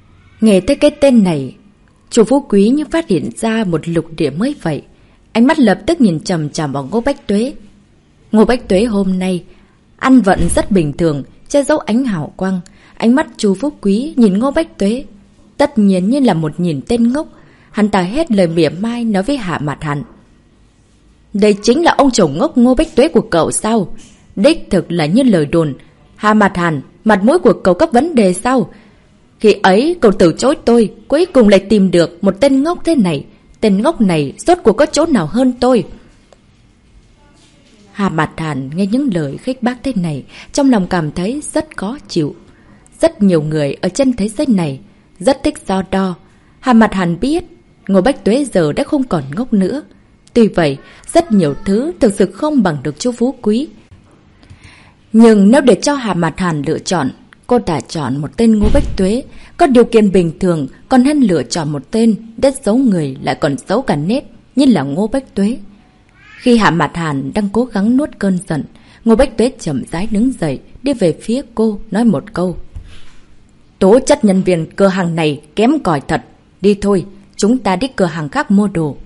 [SPEAKER 1] Nghe tới cái tên này, chú Phú Quý như phát hiện ra một lục địa mới vậy. Ánh mắt lập tức nhìn chằm chằm vào Ngô Bách Tuế. Ngô Bách Tuế hôm nay ăn vận rất bình thường, che giấu ánh hào quang. Ánh mắt chú Phú Quý nhìn Ngô Bách Tuế tất nhiên như là một nhìn tên ngốc. Hắn ta hết lời mỉa mai nói với Hạ Mạt Hàn. Đây chính là ông chồng ngốc Ngô Bách Tuế của cậu sao? Đích thực là như lời đồn. Hạ Mạt Hàn, mặt mũi của cậu có vấn đề sao? Khi ấy cậu từ chối tôi, cuối cùng lại tìm được một tên ngốc thế này. Tên ngốc này rốt cuộc có chỗ nào hơn tôi? Hạ Mạt Hàn nghe những lời khích bác thế này, trong lòng cảm thấy rất khó chịu. Rất nhiều người ở trên thế giới này rất thích so đo. Hạ Mạt Hàn biết Ngô Bách Tuế giờ đã không còn ngốc nữa. Tuy vậy, rất nhiều thứ thực sự không bằng được chú Phú Quý. Nhưng nếu để cho Hạ Mạt Hàn lựa chọn, cô đã chọn một tên Ngô Bách Tuế. Có điều kiện bình thường còn hơn lựa chọn một tên đất giấu người lại còn giấu cả nết như là Ngô Bách Tuế. Khi Hạ Mạt Hàn đang cố gắng nuốt cơn giận, Ngô Bách Tuế chậm rãi đứng dậy, đi về phía cô, nói một câu. Tố chất nhân viên cửa hàng này kém cỏi thật. Đi thôi, chúng ta đi cửa hàng khác mua đồ.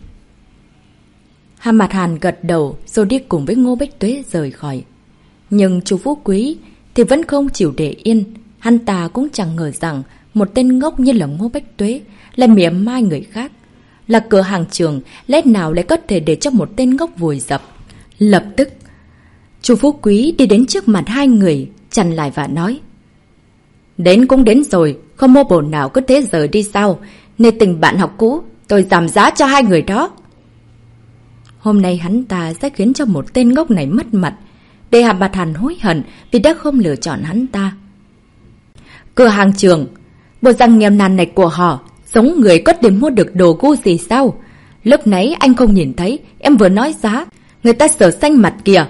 [SPEAKER 1] Hạ Mạt Hàn gật đầu rồi đi cùng với Ngô Bách Tuế rời khỏi. Nhưng chú Phú Quý thì vẫn không chịu để yên. Hắn ta cũng chẳng ngờ rằng một tên ngốc như là Ngô Bách Tuế lại mỉa mai người khác. Là cửa hàng trường, lẽ nào lại có thể để cho một tên ngốc vùi dập? Lập tức, chú Phú Quý đi đến trước mặt hai người, chặn lại và nói. Đến cũng đến rồi, không mua bộ nào cứ thế rời đi sao? Nên tình bạn học cũ, tôi giảm giá cho hai người đó. Hôm nay hắn ta sẽ khiến cho một tên ngốc này mất mặt, để Hạ Mạt Hàn hối hận vì đã không lựa chọn hắn ta. Cửa hàng trường, bộ răng nghèo nàn này của họ, giống người có tiền mua được đồ gu gì sao? Lúc nãy anh không nhìn thấy, em vừa nói giá, người ta sờ xanh mặt kìa.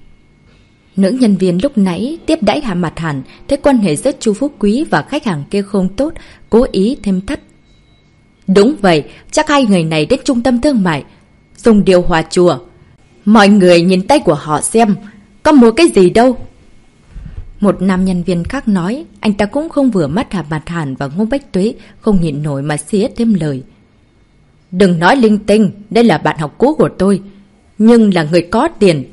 [SPEAKER 1] Nữ nhân viên lúc nãy tiếp đãi Hạ Mạt Hàn thấy quan hệ giữa chú Phú Quý và khách hàng kia không tốt, cố ý thêm thắt. Đúng vậy, chắc hai người này đến trung tâm thương mại dùng điều hòa chùa. Mọi người nhìn tay của họ xem, có mua cái gì đâu. Một nam nhân viên khác nói, anh ta cũng không vừa mắt Hạ Mạt Hàn và Ngô Bách Tuế, không nhịn nổi mà xía thêm lời. Đừng nói linh tinh, đây là bạn học cũ của tôi, nhưng là người có tiền.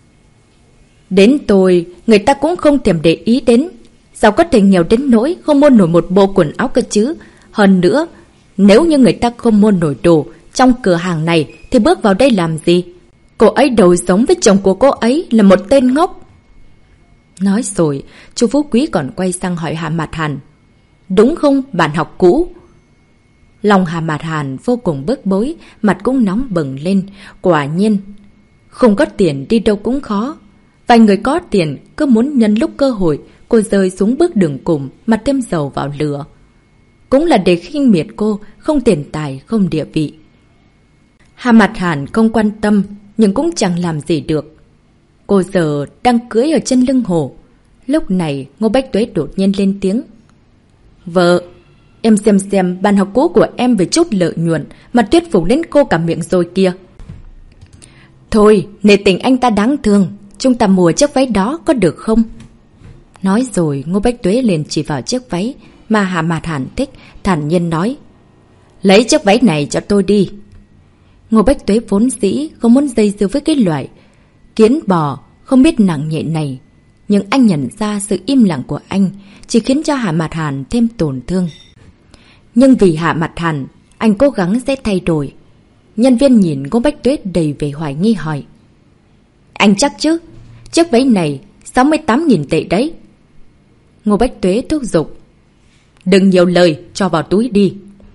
[SPEAKER 1] Đến tôi, người ta cũng không thèm để ý đến. Sao có thể nghèo đến nỗi không mua nổi một bộ quần áo cơ chứ? Hơn nữa, nếu như người ta không mua nổi đồ trong cửa hàng này thì bước vào đây làm gì? Cô ấy đầu giống với chồng của cô ấy là một tên ngốc. Nói rồi, chú Phú Quý còn quay sang hỏi Hạ Mạt Hàn. Đúng không, bạn học cũ? Lòng Hạ Mạt Hàn vô cùng bức bối, mặt cũng nóng bừng lên. Quả nhiên, không có tiền đi đâu cũng khó. Vài người có tiền cứ muốn nhân lúc cơ hội, cô rơi xuống bước đường cùng mà thêm dầu vào lửa. Cũng là để khinh miệt cô, không tiền tài, không địa vị. Hạ Mạt Hàn không quan tâm, nhưng cũng chẳng làm gì được. Cô giờ đang cưỡi ở trên lưng hổ. Lúc này Ngô Bách Tuế đột nhiên lên tiếng. Vợ, em xem xem bạn học cũ của em về chút lợi nhuận mà thuyết phục đến cô cả miệng rồi kia. Thôi, nể tình anh ta đáng thương, chúng ta mua chiếc váy đó có được không? Nói rồi Ngô Bách Tuế liền chỉ vào chiếc váy mà Hạ Mạt Hàn thích, thản nhiên nói. Lấy chiếc váy này cho tôi đi. Ngô Bách Tuế vốn dĩ không muốn dây dưa với cái loại kiến bò không biết nặng nhẹ này. Nhưng anh nhận ra sự im lặng của anh chỉ khiến cho Hạ Mạt Hàn thêm tổn thương. Nhưng vì Hạ Mạt Hàn, anh cố gắng sẽ thay đổi. Nhân viên nhìn Ngô Bách Tuế đầy vẻ hoài nghi hỏi. Anh chắc chứ? Chiếc váy này sáu mươi tám nghìn tệ đấy. Ngô Bách Tuế thúc giục. Đừng nhiều lời, cho vào túi đi.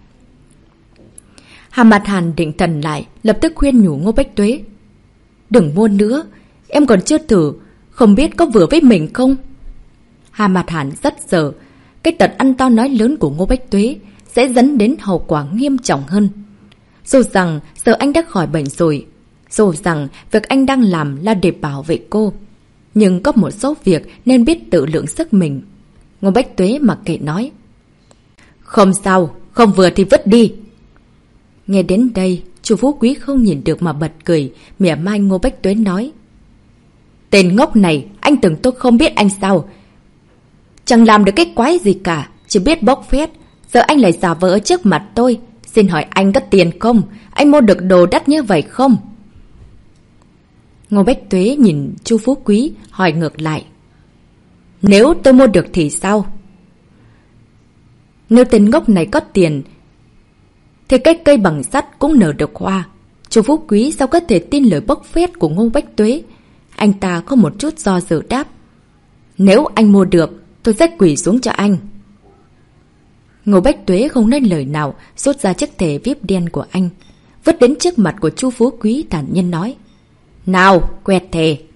[SPEAKER 1] Hạ Mạt Hàn định thần lại, lập tức khuyên nhủ Ngô Bách Tuế. Đừng mua nữa, em còn chưa thử, không biết có vừa với mình không? Hạ Mạt Hàn rất sợ, cái tật ăn to nói lớn của Ngô Bách Tuế sẽ dẫn đến hậu quả nghiêm trọng hơn. Dù rằng giờ anh đã khỏi bệnh rồi, dù rằng việc anh đang làm là để bảo vệ cô, nhưng có một số việc nên biết tự lượng sức mình. Ngô Bách Tuế mặc kệ nói. Không sao, không vừa thì vứt đi. Nghe đến đây, chú Phú Quý không nhìn được mà bật cười, mỉa mai Ngô Bách Tuế nói. Tên ngốc này, anh tưởng tôi không biết anh sao? Chẳng làm được cái quái gì cả, chỉ biết bóc phét, Giờ anh lại giả vờ ở trước mặt tôi. Xin hỏi anh có tiền không? Anh mua được đồ đắt như vậy không? Ngô Bách Tuế nhìn Chu Phú Quý hỏi ngược lại. Nếu tôi mua được thì sao? Nếu tên ngốc này có tiền thì cái cây bằng sắt cũng nở được hoa. Chu Phú Quý sao có thể tin lời bốc phét của Ngô Bách Tuế? Anh ta có một chút do dự đáp. Nếu anh mua được, tôi sẽ quỳ xuống cho anh. Ngô Bách Tuế không nói lời nào, rút ra chiếc thẻ víp đen của anh, vứt đến trước mặt của Chu Phú Quý thản nhiên nói. Nào, quẹt thẻ.